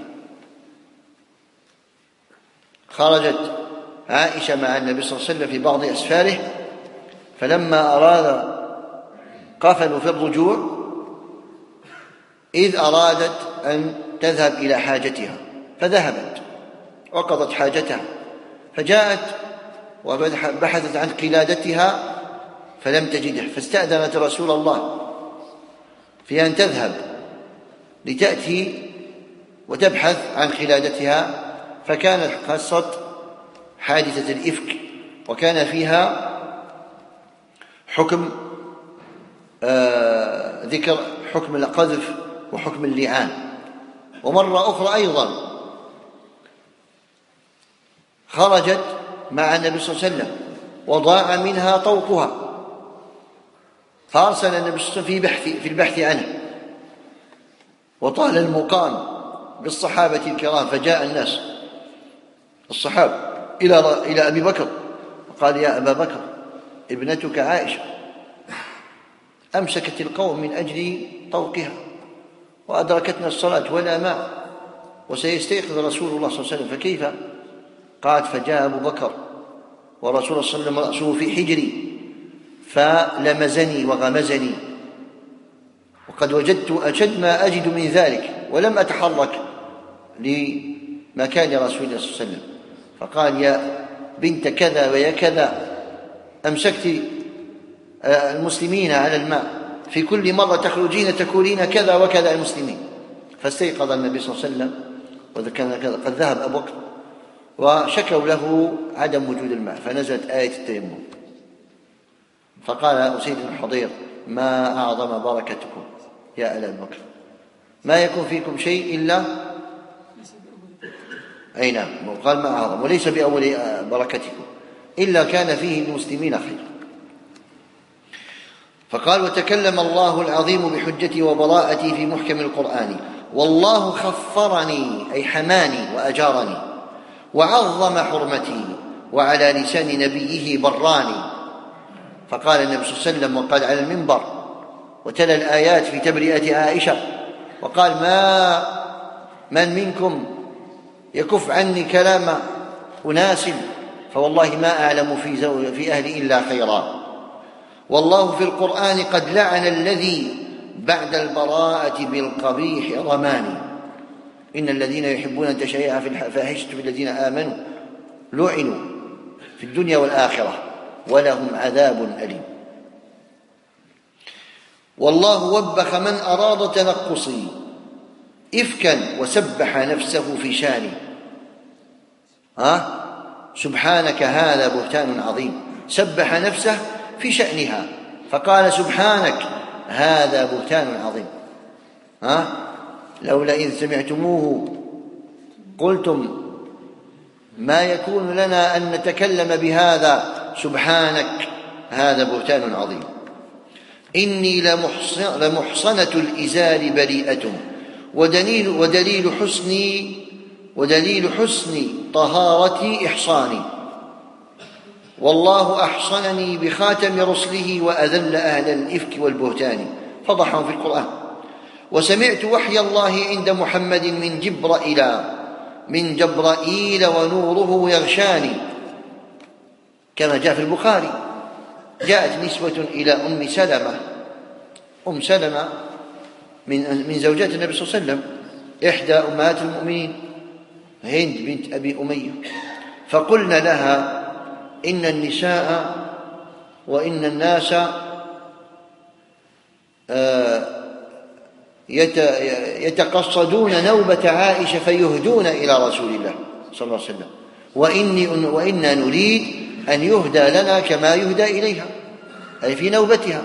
خرجت عائشة مع النبي صلى الله عليه وسلم في بعض أسفاره، فلما أراد قفلوا في الرجوع إذ أرادت أن تذهب إلى حاجتها، فذهبت وقضت حاجتها، فجاءت وبحثت عن قلادتها فلم تجده، فاستأذنت رسول الله في أن تذهب لتأتي وتبحث عن قلادتها. فكانت قصة حادثة الإفك، وكان فيها حكم آه ذكر حكم القذف وحكم اللعان. ومرة أخرى أيضا خرجت مع النبي صلى الله عليه وسلم وضاع منها طوقها، فأرسل النبي صلى الله عليه وسلم في بحث في البحث عنه، وطال المقام بالصحابة الكرام، فجاء الناس الصحابة إلى إلى أبي بكر وقال: يا أبا بكر، ابنتك عائشة أمسكت القوم من أجل طوقها، وأدركتنا الصلاة ولا ماء، وسيستيقظ رسول الله صلى الله عليه وسلم، فكيف؟ قال: فجاء أبو بكر ورسول الله صلى الله عليه وسلم رأسه في حجري فلمزني وغمزني، وقد وجدت أشد ما أجد من ذلك، ولم أتحرك لمكان رسول الله صلى الله عليه وسلم. فقال: يا بنت كذا ويا كذا، أمسكت المسلمين على الماء، في كل مرة تخرجين تكونين كذا وكذا المسلمين. فاستيقظ النبي صلى الله عليه وسلم، وكان قد ذهب أبو بكر، وشكوا له عدم وجود الماء، فنزلت آية التيمم. فقال أسيد بن حضير: ما أعظم بركتكم يا آل أبي بكر، ما يكون فيكم شيء إلا أي نعم، وقال ما أعظم، وليس بأول بركتكم إلا كان فيه المسلمين خير. فقال: وتكلم الله العظيم بحجتي وبراءتي في محكم القرآن، والله خفرني أي حماني وأجارني، وعظم حرمتي، وعلى لسان نبيه براني. فقال النبي صلى الله عليه وسلم وقال على المنبر وتلا الآيات في تبرئة عائشة، وقال: ما من منكم يكف عني كلام أناس فوالله ما أعلم في, في أهلي إلا خيرا، والله في القرآن قد لعن الذي بعد البراءة بالقبيح رماني، إن الذين يحبون أن تشيع في الفاحشة في الذين آمنوا لعنوا في الدنيا والآخرة ولهم عذاب أليم. والله وبخ من أراد تنقصي إفكا وسبح نفسه في شاني. ها؟ سبحانك هذا بهتان عظيم، سبح نفسه في شأنها فقال: سبحانك هذا بهتان عظيم. ها؟ لولا إذ سمعتموه قلتم ما يكون لنا أن نتكلم بهذا، سبحانك هذا بهتان عظيم. إني لمحصن لمحصنة الإزار بريئة، ودليل, ودليل حسني ودليل حسن طهارتي إحصاني، والله أحصنني بخاتم رسله وأذل أهل الإفك والبهتان، فضحهم في القرآن. وسمعت وحي الله عند محمد من جبرائيل من جبرائيل ونوره يغشاني، كما جاء في البخاري. جاءت نسوة إلى أم سلمة أم سلمة من من زوجات النبي صلى الله عليه وسلم، إحدى أمهات المؤمنين هند بنت أبي أمية، فقلنا لها: إن النساء وإن الناس يتقصدون نوبة عائشة فيهدون إلى رسول الله صلى الله عليه وسلم، وإني وإنا نريد أن يهدى لنا كما يهدى إليها، أي في نوبتها،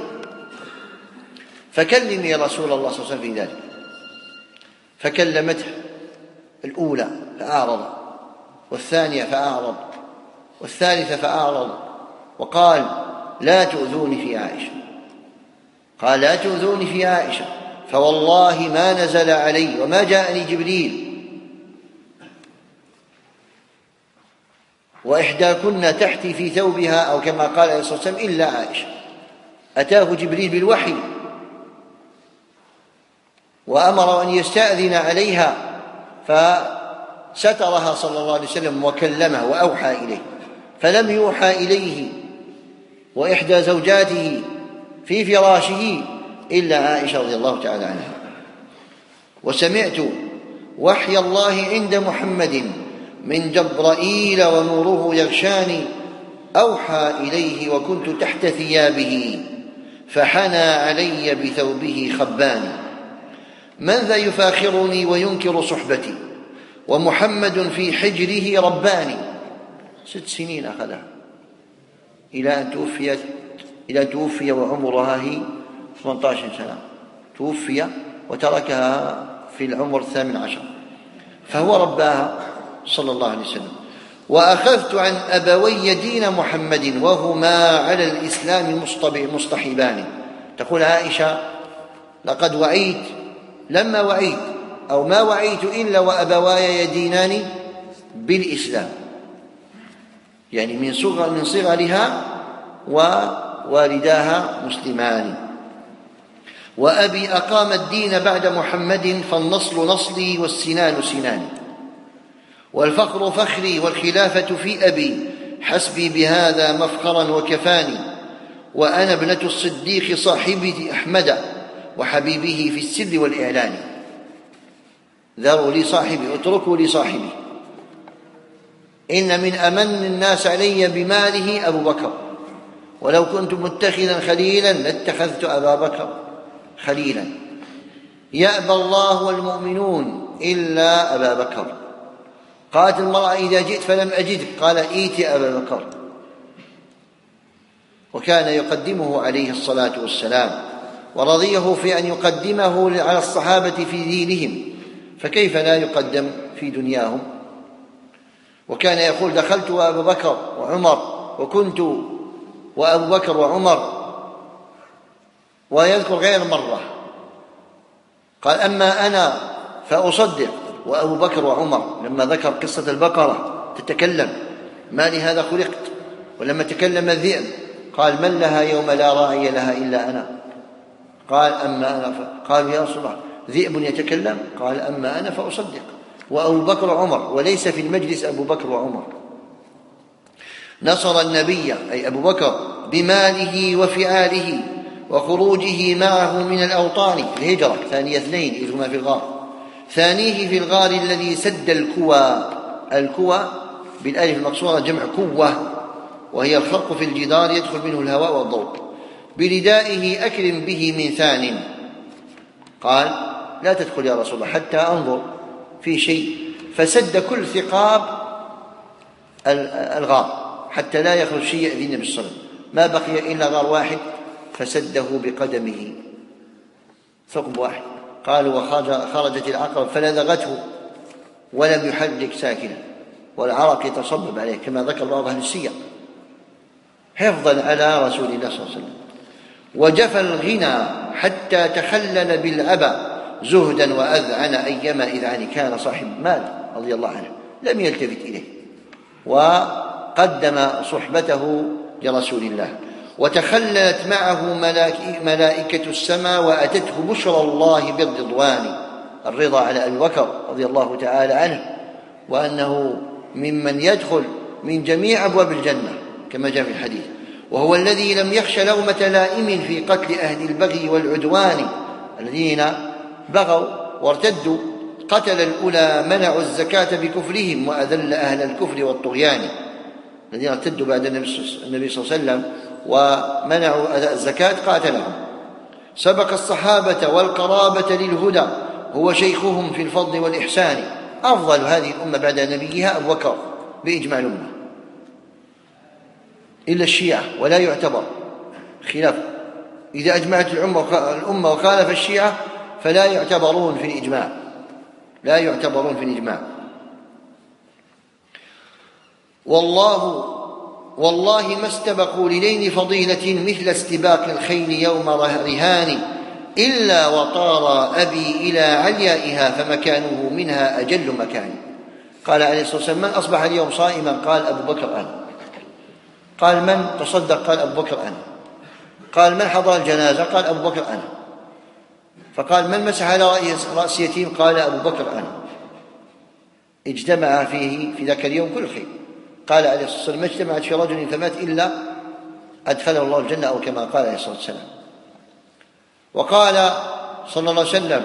فكلمي رسول الله صلى الله عليه وسلم في ذلك. فكلمته الأولى فأعرض، والثانية فأعرض، والثالثة فأعرض، وقال: لا تؤذوني في عائشة. قال: لا تؤذوني في عائشة، فوالله ما نزل علي وما جاءني جبريل وإحداكن تحتي في ثوبها، أو كما قال عليه الصلاة والسلام، إلا عائشة. أتاه جبريل بالوحي وأمر أن يستأذن عليها، فسترها صلى الله عليه وسلم وكلمه وأوحى إليه، فلم يوحى إليه وإحدى زوجاته في فراشه إلا عائشة رضي الله تعالى عنها. وسمعت وحي الله عند محمد من جبرائيل ونوره يغشاني، أوحى إليه وكنت تحت ثيابه فحنى علي بثوبه خباني. من ذا يفاخرني وينكر صحبتي ومحمد في حجره رباني. ست سنين أخذها إلى أن توفيت إلى أن توفي وعمرها هي ثمانية عشر سنة، توفي وتركها في العمر الثامن عشر، فهو رباها صلى الله عليه وسلم. وأخذت عن أبوي دين محمد وهما على الإسلام مصطحبان. تقول عائشة: لقد وعيت لما وعيت أو ما وعيت إلا وأبواي يدينان بالإسلام، يعني من صغر من صغرها ووالداها مسلمان. وأبي أقام الدين بعد محمد فالنصل نصلي والسنان سناني، والفخر فخري والخلافة في أبي، حسبي بهذا مفخرا وكفاني. وأنا ابنة الصديق صاحبي أحمد وحبيبه في السر والإعلان. ذروا لي صاحبي، اتركوا لي صاحبي، إن من أمن الناس علي بماله أبو بكر، ولو كنت متخذا خليلا لاتخذت أبا بكر خليلا. يأبى الله والمؤمنون إلا أبا بكر. قالت المرأة: إذا جئت فلم أجدك، قال: إيت أبا بكر. وكان يقدمه عليه الصلاة والسلام، ورضيه في أن يقدمه على الصحابة في دينهم، فكيف لا يقدم في دنياهم؟ وكان يقول: دخلت وأبو بكر وعمر، وكنت وأبو بكر وعمر، ويذكر غير مرة. قال: أما أنا فأصدق وأبو بكر وعمر. لما ذكر قصة البقرة تتكلم: ما لهذا خلقت. ولما تكلم الذئب قال: من لها يوم لا راعي لها إلا أنا. قال: أما أنا ف... قال: يا رسول الله، ذئب يتكلم؟ قال: أما أنا فأصدق وأبو بكر وعمر، وليس في المجلس أبو بكر وعمر. نصر النبي أي أبو بكر بماله وفعاله وخروجه معه من الأوطان، الهجرة ثاني اثنين إذ هما في الغار، ثانيه في الغار الذي سد الكوى. الكوى بالألف المقصورة جمع كوة، وهي الخرق في الجدار يدخل منه الهواء والضوء. بردائه أكرم به من ثان. قال: لا تدخل يا رسول الله حتى أنظر في شيء، فسد كل ثقاب الغار حتى لا يخرج شيء يأذي النبي صلى الله عليه وسلم. ما بقي إلا غار واحد فسده بقدمه، ثقب واحد. قالوا: وخرجت العقرب فلدغته ولم يحرك ساكنا، والعرق يتصبب عليه، كما ذكر بعض أهل السير، حفظا على رسول الله صلى الله عليه وسلم. وجفى الغنى حتى تخلل بالعبا، زهدا وأذعن أيما إذعن. كان صاحب مال رضي الله عنه لم يلتفت إليه، وقدم صحبته لرسول الله. وتخللت معه ملائكة السماء، وأتته بشرى الله بالرضوان، الرضا على أبي بكر رضي الله تعالى عنه، وأنه ممن يدخل من جميع أبواب الجنة كما جاء في الحديث. وهو الذي لم يخش لومة لائم في قتل أهل البغي والعدوان الذين بغوا وارتدوا. قتل الأولى منعوا الزكاة بكفرهم، وأذل أهل الكفر والطغيان الذين ارتدوا بعد النبي صلى الله عليه وسلم ومنعوا أداء الزكاة قاتلهم. سبق الصحابة والقرابة للهدى، هو شيخهم في الفضل والإحسان. أفضل هذه الأمة بعد نبيها أبو بكر بإجماع الأمة، إلا الشيعة ولا يعتبر خلاف. إذا أجمعت الأمة وخالف الشيعة فلا يعتبرون في الإجماع، لا يعتبرون في الإجماع. والله والله ما استبقوا للين فضيلة مثل استباق الخيل يوم رهان، إلا وطار أبي إلى عليائها فمكانه منها أجل مكان. قال عليه الصلاة والسلام: من أصبح اليوم صائما؟ قال: أبو بكر أنا. قال: من تصدق؟ قال: أبو بكر أنا. قال: من حضر الجنازة؟ قال: أبو بكر أنا. فقال: من مسح على رأس يتيم؟ قال: أبو بكر أنا. اجتمع فيه في ذاك اليوم كل خير. قال عليه الصلاة والسلام: ما اجتمعت في رجل فمات إلا أدخله الله الجنة، أو كما قال عليه الصلاة والسلام. وقال صلى الله عليه وسلم: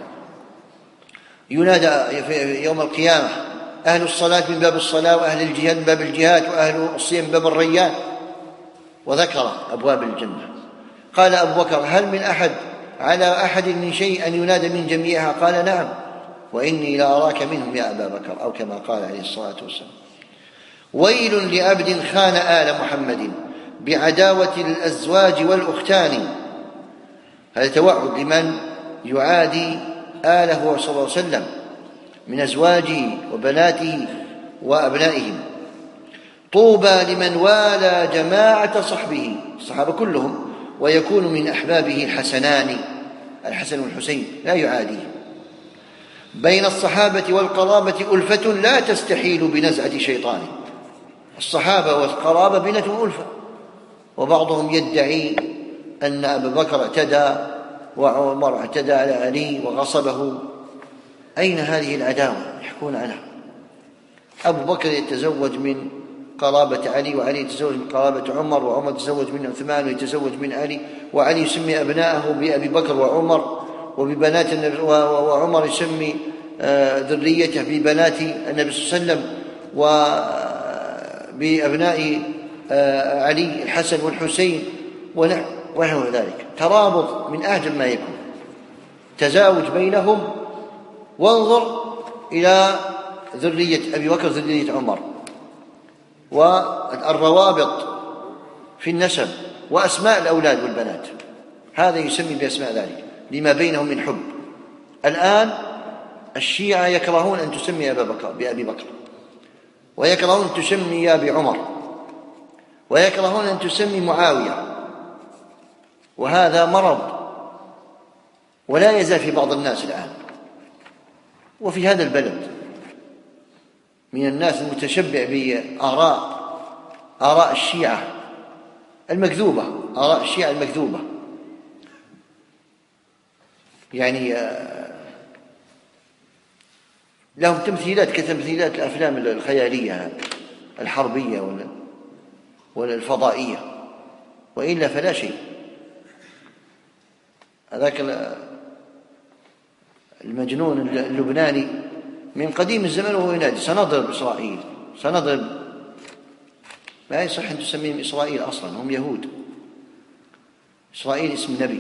ينادى في يوم القيامة: أهل الصلاة من باب الصلاة، وأهل الجهاد من باب الجهاد، وأهل الصيام من باب الريان، وذكر أبواب الجنة. قال أبو بكر: هل من أحد على أحد من شيء أن ينادى من جميعها؟ قال: نعم، وإني لأراك منهم يا أبا بكر، أو كما قال عليه الصلاة والسلام. ويل لعبد خان آل محمد بعداوة الأزواج والأختان. هذا توعد لمن يعادي آله صلى الله عليه وسلم من أزواجه وبناته وأبنائهم. طوبى لمن والى جماعة صحبه، الصحابة كلهم، ويكون من أحبابه الحسنان، الحسن والحسين، لا يعاديه. بين الصحابة والقرابة ألفة لا تستحيل بنزعة شيطان. الصحابة والقرابة بينتهم ألفة، وبعضهم يدعي أن أبا بكر اعتدى وعمر اعتدى على علي وغصبه. أين هذه العداوة يحكون عنها؟ أبو بكر يتزوج من قرابة علي، وعلي يتزوج من قرابة عمر، وعمر يتزوج من عثمان ويتزوج من علي، وعلي يسمي أبناءه بأبي بكر وعمر، وببنات النبي، وعمر يسمي ذريته ببنات النبي صلى الله عليه وسلم، وبأبناء علي الحسن والحسين ونحو ذلك. ترابط من أعجب ما يكون، تزاوج بينهم. وانظر إلى ذرية أبي بكر ذرية عمر، والروابط في النسب وأسماء الأولاد والبنات، هذا يسمي بأسماء ذلك لما بينهم من حب. الآن الشيعة يكرهون أن تسمي أبا بكر بأبي بكر، ويكرهون أن تسمي بعمر، ويكرهون أن تسمي معاوية، وهذا مرض ولا يزال في بعض الناس الآن وفي هذا البلد من الناس المتشبع بآراء آراء الشيعة المكذوبة، آراء الشيعة المكذوبة. يعني لهم تمثيلات كتمثيلات الأفلام الخيالية الحربية ولا الفضائية، وإلا فلا شيء. هذاك المجنون اللبناني من قديم الزمن وهو ينادي: سنضرب إسرائيل، سنضرب. ما يصح أن تسميهم إسرائيل أصلا، هم يهود. إسرائيل اسم نبي.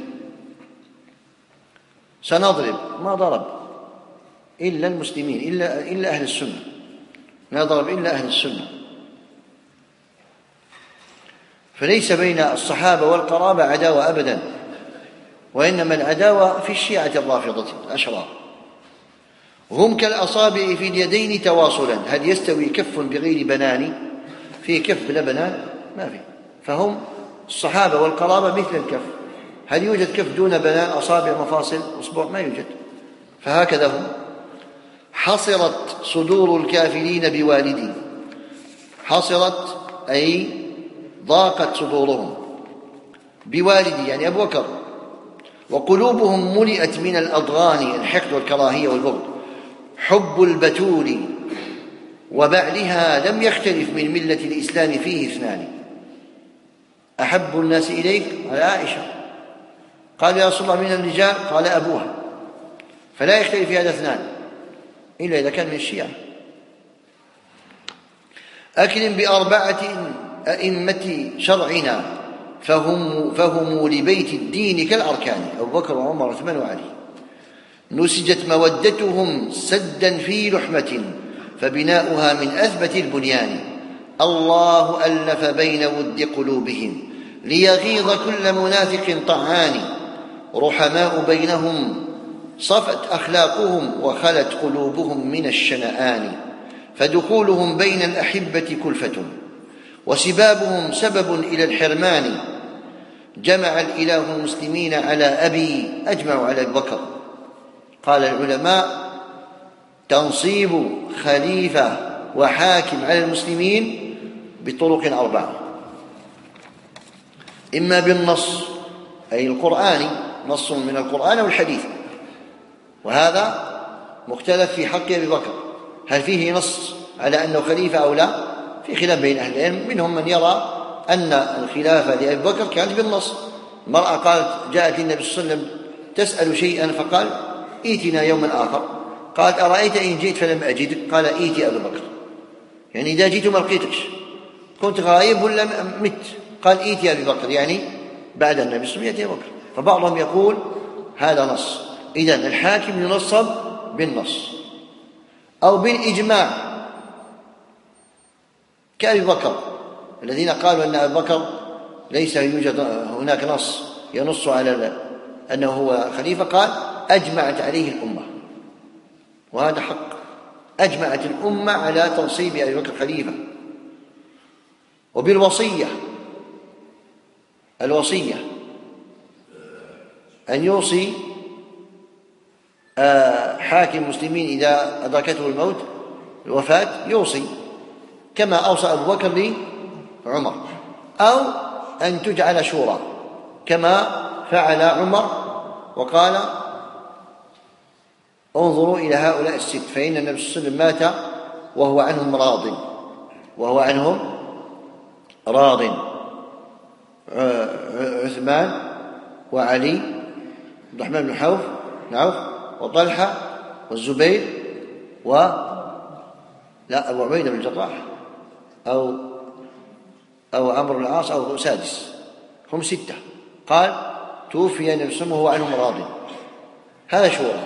سنضرب، ما ضرب إلا المسلمين، إلا, إلا أهل السنة، ما ضرب إلا أهل السنة. فليس بين الصحابة والقرابة عداوة أبدا، وإنما العداوة في الشيعة الرافضة الأشرار. هم كالأصابع في اليدين تواصلا. هل يستوي كف بغير بنان؟ في كف بلا بنان؟ ما في. فهم الصحابة والقرابة مثل الكف. هل يوجد كف دون بنان، أصابع، مفاصل، أصبع؟ ما يوجد. فهكذا هم. حصرت صدور الكافرين بوالدي. حصرت أي ضاقت صدورهم بوالدي، يعني أبو بكر. وقلوبهم ملئت من الأضغان، الحقد والكراهية والبغض. حب البتول وبعلها لم يختلف من ملة الإسلام فيه اثنان. أحب الناس إليك؟ قال عائشة. قال يا رسول الله من الرجال؟ قال أبوها. فلا يختلف في هذا اثنان إلا إذا كان من الشيعة. أكرم بأربعة أئمة شرعنا فهم, فهم لبيت الدين كالأركان. أبو بكر وعمر وعثمان وعلي. نسجت مودتهم سدا في لحمة فبناؤها من أثبت البنيان. الله ألف بين ود قلوبهم ليغيظ كل منافق طعان. رحماء بينهم صفت أخلاقهم وخلت قلوبهم من الشنآن. فدخولهم بين الأحبة كلفة وسبابهم سبب إلى الحرمان. جمع الإله المسلمين على أبي، أجمعوا على أبي بكر. قال العلماء: تنصيب خليفة وحاكم على المسلمين بطرق أربعة: إما بالنص أي القرآني، نص من القرآن والحديث، وهذا مختلف في حق أبي بكر، هل فيه نص على أنه خليفة أو لا؟ في خلاف بين أهل العلم، منهم من يرى أن الخلافة لأبي بكر كانت بالنص، المرأة قالت جاءت للنبي صلى الله عليه وسلم تسأل شيئا فقال ائتنا يوما آخر. قالت أرأيت إن جئت فلم أجدك؟ قال ائتي أبو بكر، يعني إذا جئت ما لقيتكش، كنت غايب ولا مت؟ قال ائتي أبي بكر، يعني بعد النبي صلى الله عليه وسلم يأتي أبو بكر. فبعضهم يقول هذا نص، إذن الحاكم ينصب بالنص أو بالإجماع كأبي بكر الذين قالوا أن أبي بكر ليس يوجد هناك نص ينص على أنه هو خليفة، قال أجمعت عليه الأمة، وهذا حق، أجمعت الأمة على تنصيب أبي بكر خليفة. وبالوصية، الوصية أن يوصي حاكم المسلمين إذا أدركته الموت الوفاة يوصي كما أوصى أبو بكر لعمر، أو أن تجعل شورى كما فعل عمر وقال انظروا إلى هؤلاء الست فإن النبي صلى الله عليه وسلم مات وهو عنهم راض، وهو عنهم راض، عثمان وعلي عبد الرحمن بن عوف عوف وطلحة والزبير و لا أبو عبيدة بن الجراح أو أو عمرو بن العاص أو سادس، هم ستة. قال توفي النبي صلى الله عليه وسلم وهو عنهم راض، هذا شورى.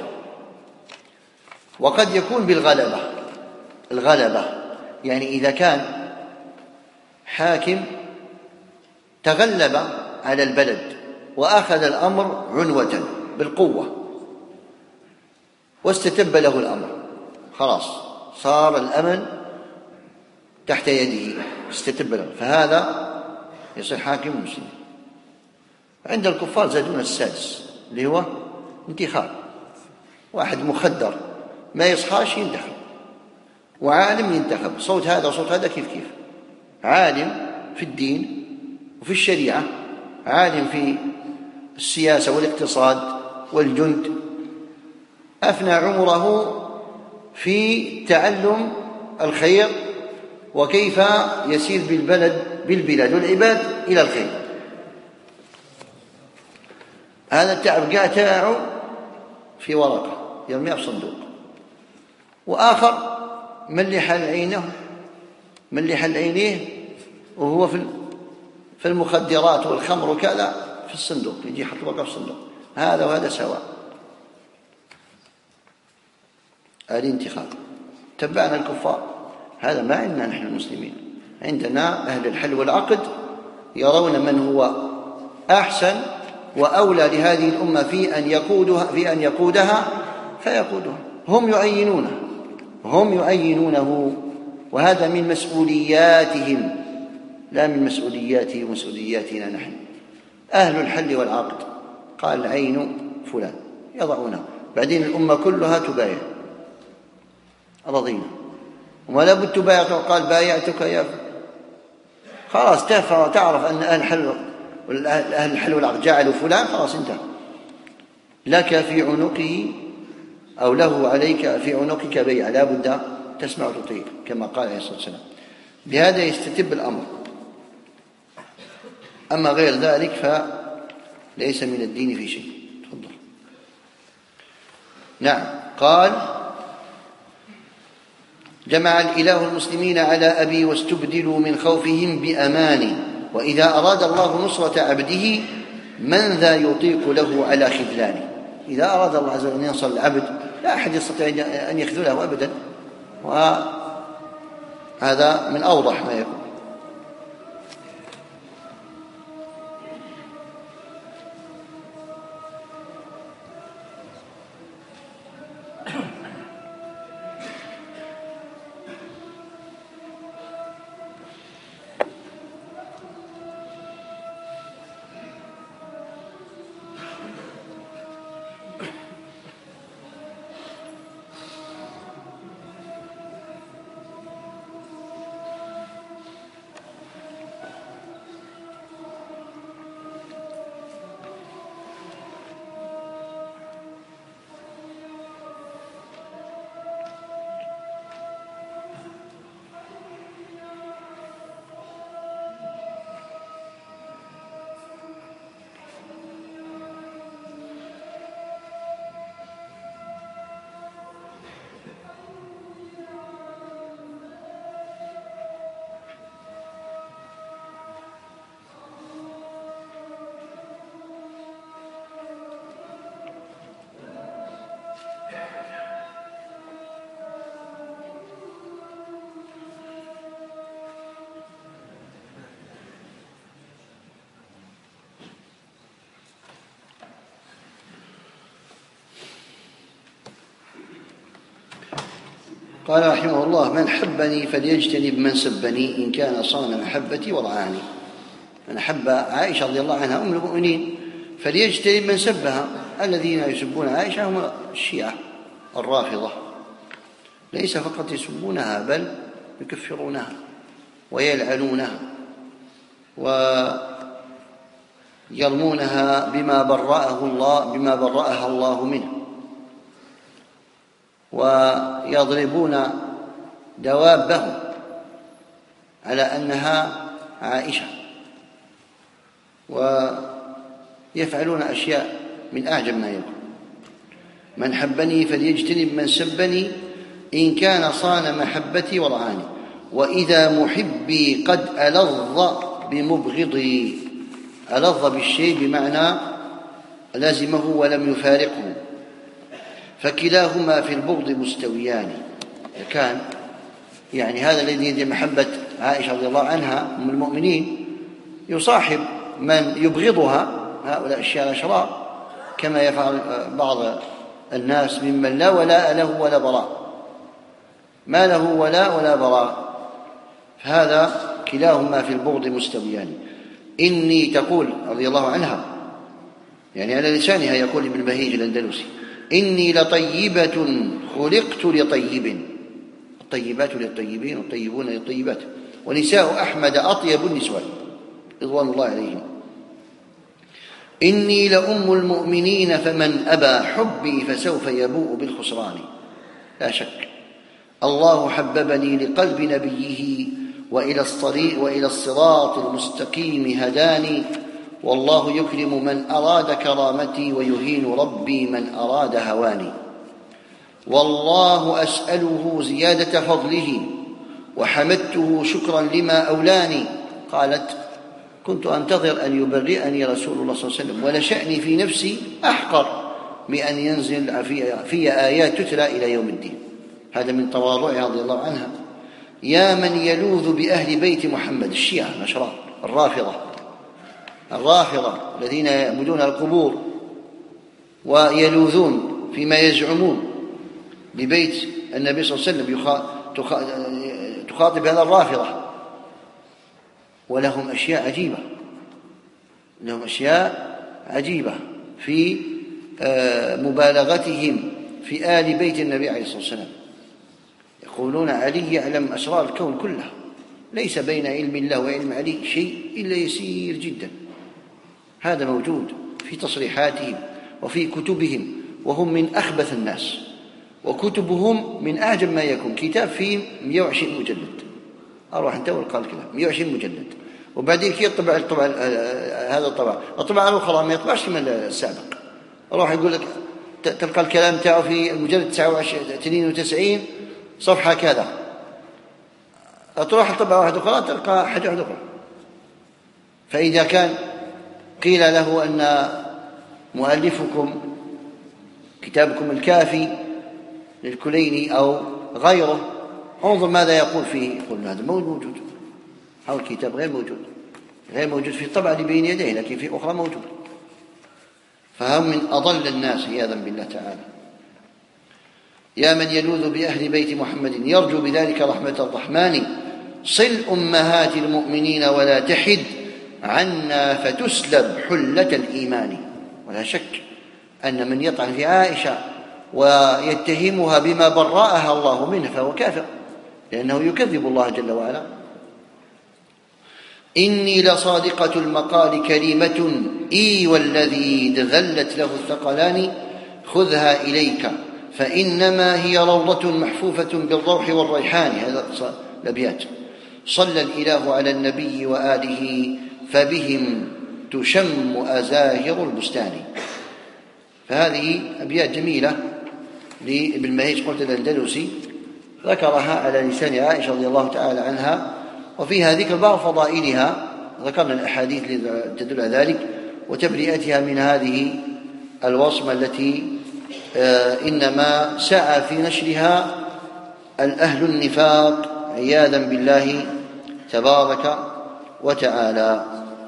وقد يكون بالغلبة، الغلبة يعني إذا كان حاكم تغلب على البلد وأخذ الأمر عنوة بالقوة واستتب له الأمر، خلاص صار الأمن تحت يده استتب له، فهذا يصير حاكم مسلم. عند الكفار زادون السادس اللي هو انتخاب، واحد مخدر ما يصحاش ينتخب، وعالم ينتخب، صوت هذا وصوت هذا كيف كيف، عالم في الدين وفي الشريعة، عالم في السياسة والاقتصاد والجند، أفنى عمره في تعلم الخير وكيف يسير بالبلد بالبلاد والعباد إلى الخير. هذا التعب قاع تاعه في ورقة يرميها في صندوق. وآخر من اللي حل عينه من اللي حل عينيه وهو في في المخدرات والخمر وكذا في الصندوق، يجي يحط ورقة في الصندوق. هذا وهذا سواء، الانتخاب. تبعنا الكفار، هذا ما عندنا نحن المسلمين، عندنا أهل الحل والعقد يرون من هو أحسن وأولى لهذه الأمة في أن يقودها في أن يقودها فيقودها، هم يعينونه هم يعينونه وهذا من مسؤولياتهم لا من مسؤولياته ومسؤولياتنا نحن. أهل الحل والعقد قال عين فلان يضعونه، بعدين الأمة كلها تبايع، رضينا وما لابد تبايع، قال بايعتك يا خلاص تعرف أن أهل الحل أهل الحل والعقد جعلوا فلان، خلاص انتهى، لك في عنقه أو له عليك في عنقك بيع، لا بد تسمع وتطيع كما قال عليه الصلاة والسلام. بهذا يستتب الأمر، أما غير ذلك فليس من الدين في شيء. تفضل. نعم. قال جمع الإله المسلمين على أبي واستبدلوا من خوفهم بأمان، وإذا أراد الله نصرة عبده من ذا يطيق له على خذلانه. إذا أراد الله عز وجل أن ينصر العبد لا أحد يستطيع أن يخذله أبدا، وهذا من أوضح ما يكون. قال رحمه الله: من حبني فليجتنب من سبني إن كان صان محبتي ورعاني. من أحب عائشة رضي الله عنها أم المؤمنين فليجتنب من سبها. الذين يسبون عائشة هم الشيعة الرافضة، ليس فقط يسبونها بل يكفرونها ويلعنونها ويرمونها بما برأه الله بما برأها الله منه، ويضربون دوابهم على أنها عائشة، ويفعلون أشياء من أعجب ما يكون. من حبني فليجتنب من سبني إن كان صان محبتي ورعاني، وإذا محبي قد ألظ بمبغضي. ألظ بالشيء بمعنى لازمه ولم يفارقه، فكلاهما في البغض مستويان. كان يعني هذا الذي يدي محبة عائشة رضي الله عنها أم المؤمنين يصاحب من يبغضها، هؤلاء الشيعة الأشرار، كما يفعل بعض الناس ممن لا ولاء له ولا براء، ما له ولاء ولا براء، فهذا كلاهما في البغض مستويان. إني تقول رضي الله عنها، يعني على لسانها يقول ابن بهيج الأندلسي: إني لطيبة خلقت لطيب. الطيبات للطيبين والطيبون للطيبات، ونساء أحمد أطيب النسوان رضوان الله عليهم. إني لأم المؤمنين فمن أبى حبي فسوف يبوء بالخسران. لا شك الله حببني لقلب نبيه وإلى الطريق وإلى الصراط المستقيم هداني، والله يكرم من أراد كرامتي ويهين ربي من أراد هواني. والله أسأله زيادة فضله وحمدته شكرا لما أولاني. قالت: كنت أنتظر أن يبرئني رسول الله صلى الله عليه وسلم، ولشأني في نفسي أحقر بأن ينزل في, في آيات تتلى إلى يوم الدين. هذا من تواضعها رضي الله عنها. يا من يلوذ بأهل بيت محمد. الشيعة الأشرار الرافضة الرافضة الذين يعبدون القبور ويلوذون فيما يزعمون ببيت النبي صلى الله عليه وسلم، تخاطب هذا الرافضة، ولهم أشياء عجيبة لهم أشياء عجيبة في مبالغتهم في آل بيت النبي عليه الصلاة والسلام. يقولون: علي يعلم أسرار الكون كلها، ليس بين علم الله وعلم علي شيء إلا يسير جدا. هذا موجود في تصريحاتهم وفي كتبهم، وهم من أخبث الناس، وكتبهم من أعجب ما يكون. كتاب فيه مئة وعشرين مجلد، أروح أنت والقال كلام مئة وعشرين مجلد، وبعدين كي يطبع الطبع هذا الطبع الطبع الأخرى ما يطبعش من السابق. أروح يقول لك تلقى الكلام تاعه في المجلد تسعة وتسعين صفحة كذا، تروح الطبعة واحدة أخرى تلقى حاجة واحدة أخرى. فإذا كان قيل له أن مؤلفكم كتابكم الكافي للكليني أو غيره، انظر ماذا يقول فيه، يقول هذا موجود، هذا الكتاب غير موجود غير موجود في الطبعة اللي بين يديه، لكن في أخرى موجود. فهم من أضل الناس عياذا بالله تعالى. يا من يلوذ بأهل بيت محمد يرجو بذلك رحمة الرحمن، صل أمهات المؤمنين ولا تحد عنا فتسلب حلة الإيمان. ولا شك أن من يطعن في عائشة ويتهمها بما برأها الله منه فهو كافر، لأنه يكذب الله جل وعلا. إني لصادقة المقال كريمة إي والذي ذلت له الثقلان، خذها إليك فإنما هي روضة محفوفة بالروح والريحان. هذا الأبيات. صلى الإله على النبي وآله فبهم تشم أزاهر البستان. فهذه أبيات جميلة لابن بهيج قلت الأندلسي، ذكرها على لسان عائشة رضي الله تعالى عنها، وفيها ذكر بعض فضائلها، ذكرنا الأحاديث التي تدل على ذلك، وتبرئتها من هذه الوصمة التي إنما سعى في نشرها الأهل النفاق عياذا بالله تبارك وتعالى.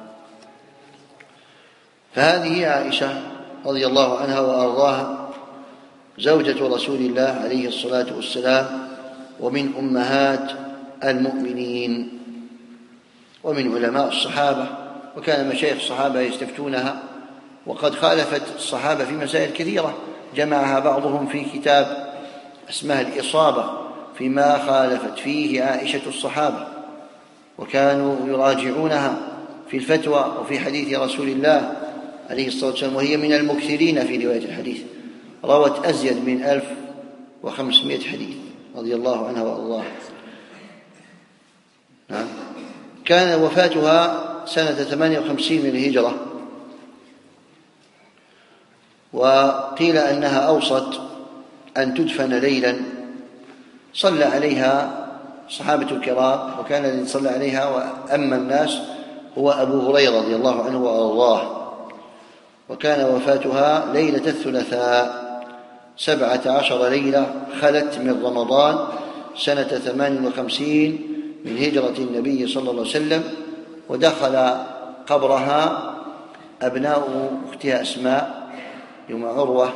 فهذه عائشة رضي الله عنها وأرضاها زوجة رسول الله عليه الصلاة والسلام، ومن أمهات المؤمنين ومن علماء الصحابة، وكان مشايخ الصحابة يستفتونها، وقد خالفت الصحابة في مسائل كثيرة جمعها بعضهم في كتاب اسمه الإصابة فيما خالفت فيه عائشة الصحابة، وكانوا يراجعونها في الفتوى وفي حديث رسول الله عليه الصلاة والسلام، وهي من المكثرين في رواية الحديث، روت أزيد من ألف وخمسمائة حديث رضي الله عنها وأرضاها. نعم. كان وفاتها سنة ثمانية وخمسين من الهجرة، وقيل أنها أوصت أن تدفن ليلا، صلى عليها صحابة الكرام، وكان الذي صلى عليها وأما الناس هو أبو هريرة رضي الله عنه وأرضاه. وكان وفاتها ليلة الثلاثاء سبعة عشر ليلة خلت من رمضان سنة ثمان وخمسين من هجرة النبي صلى الله عليه وسلم. ودخل قبرها أبناء أختها أسماء يوم عروة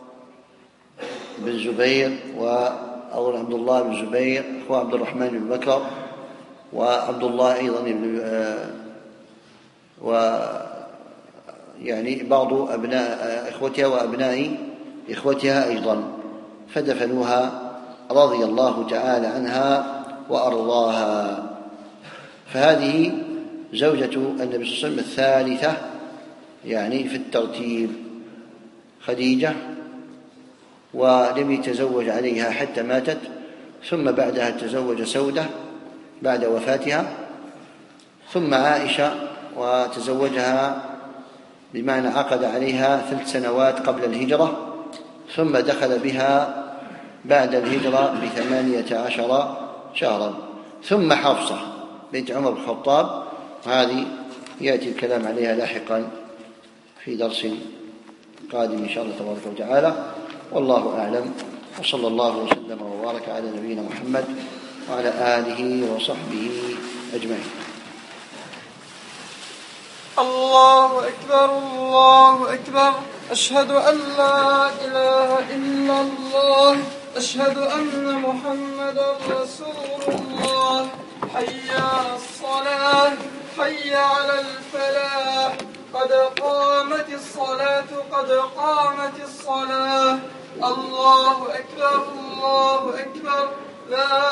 بن زبير وأول عبد الله بن زبير أخوة عبد الرحمن بن بكر، وعبد الله أيضا بن و يعني بعض أبناء إخوتها وأبناء إخوتها أيضا، فدفنوها رضي الله تعالى عنها وأرضاها. فهذه زوجة النبي صلى الله عليه وسلم الثالثة يعني في الترتيب، خديجة، ولم يتزوج عليها حتى ماتت، ثم بعدها تزوج سودة بعد وفاتها، ثم عائشة وتزوجها بمعنى عقد عليها ثلاث سنوات قبل الهجرة، ثم دخل بها بعد الهجرة بثمانية عشر شهرا، ثم حفصة بنت عمر بن الخطاب، هذه يأتي الكلام عليها لاحقا في درس قادم إن شاء الله تبارك وتعالى. والله أعلم، وصلى الله وسلم وبارك على نبينا محمد وعلى آله وصحبه أجمعين. الله أكبر الله أكبر، أشهد أن لا إله إلا الله، أشهد أن محمدا رسول الله. حي على الصلاة، حي على الفلاح، قد قامت الصلاة قد قامت الصلاة. الله أكبر الله أكبر، لا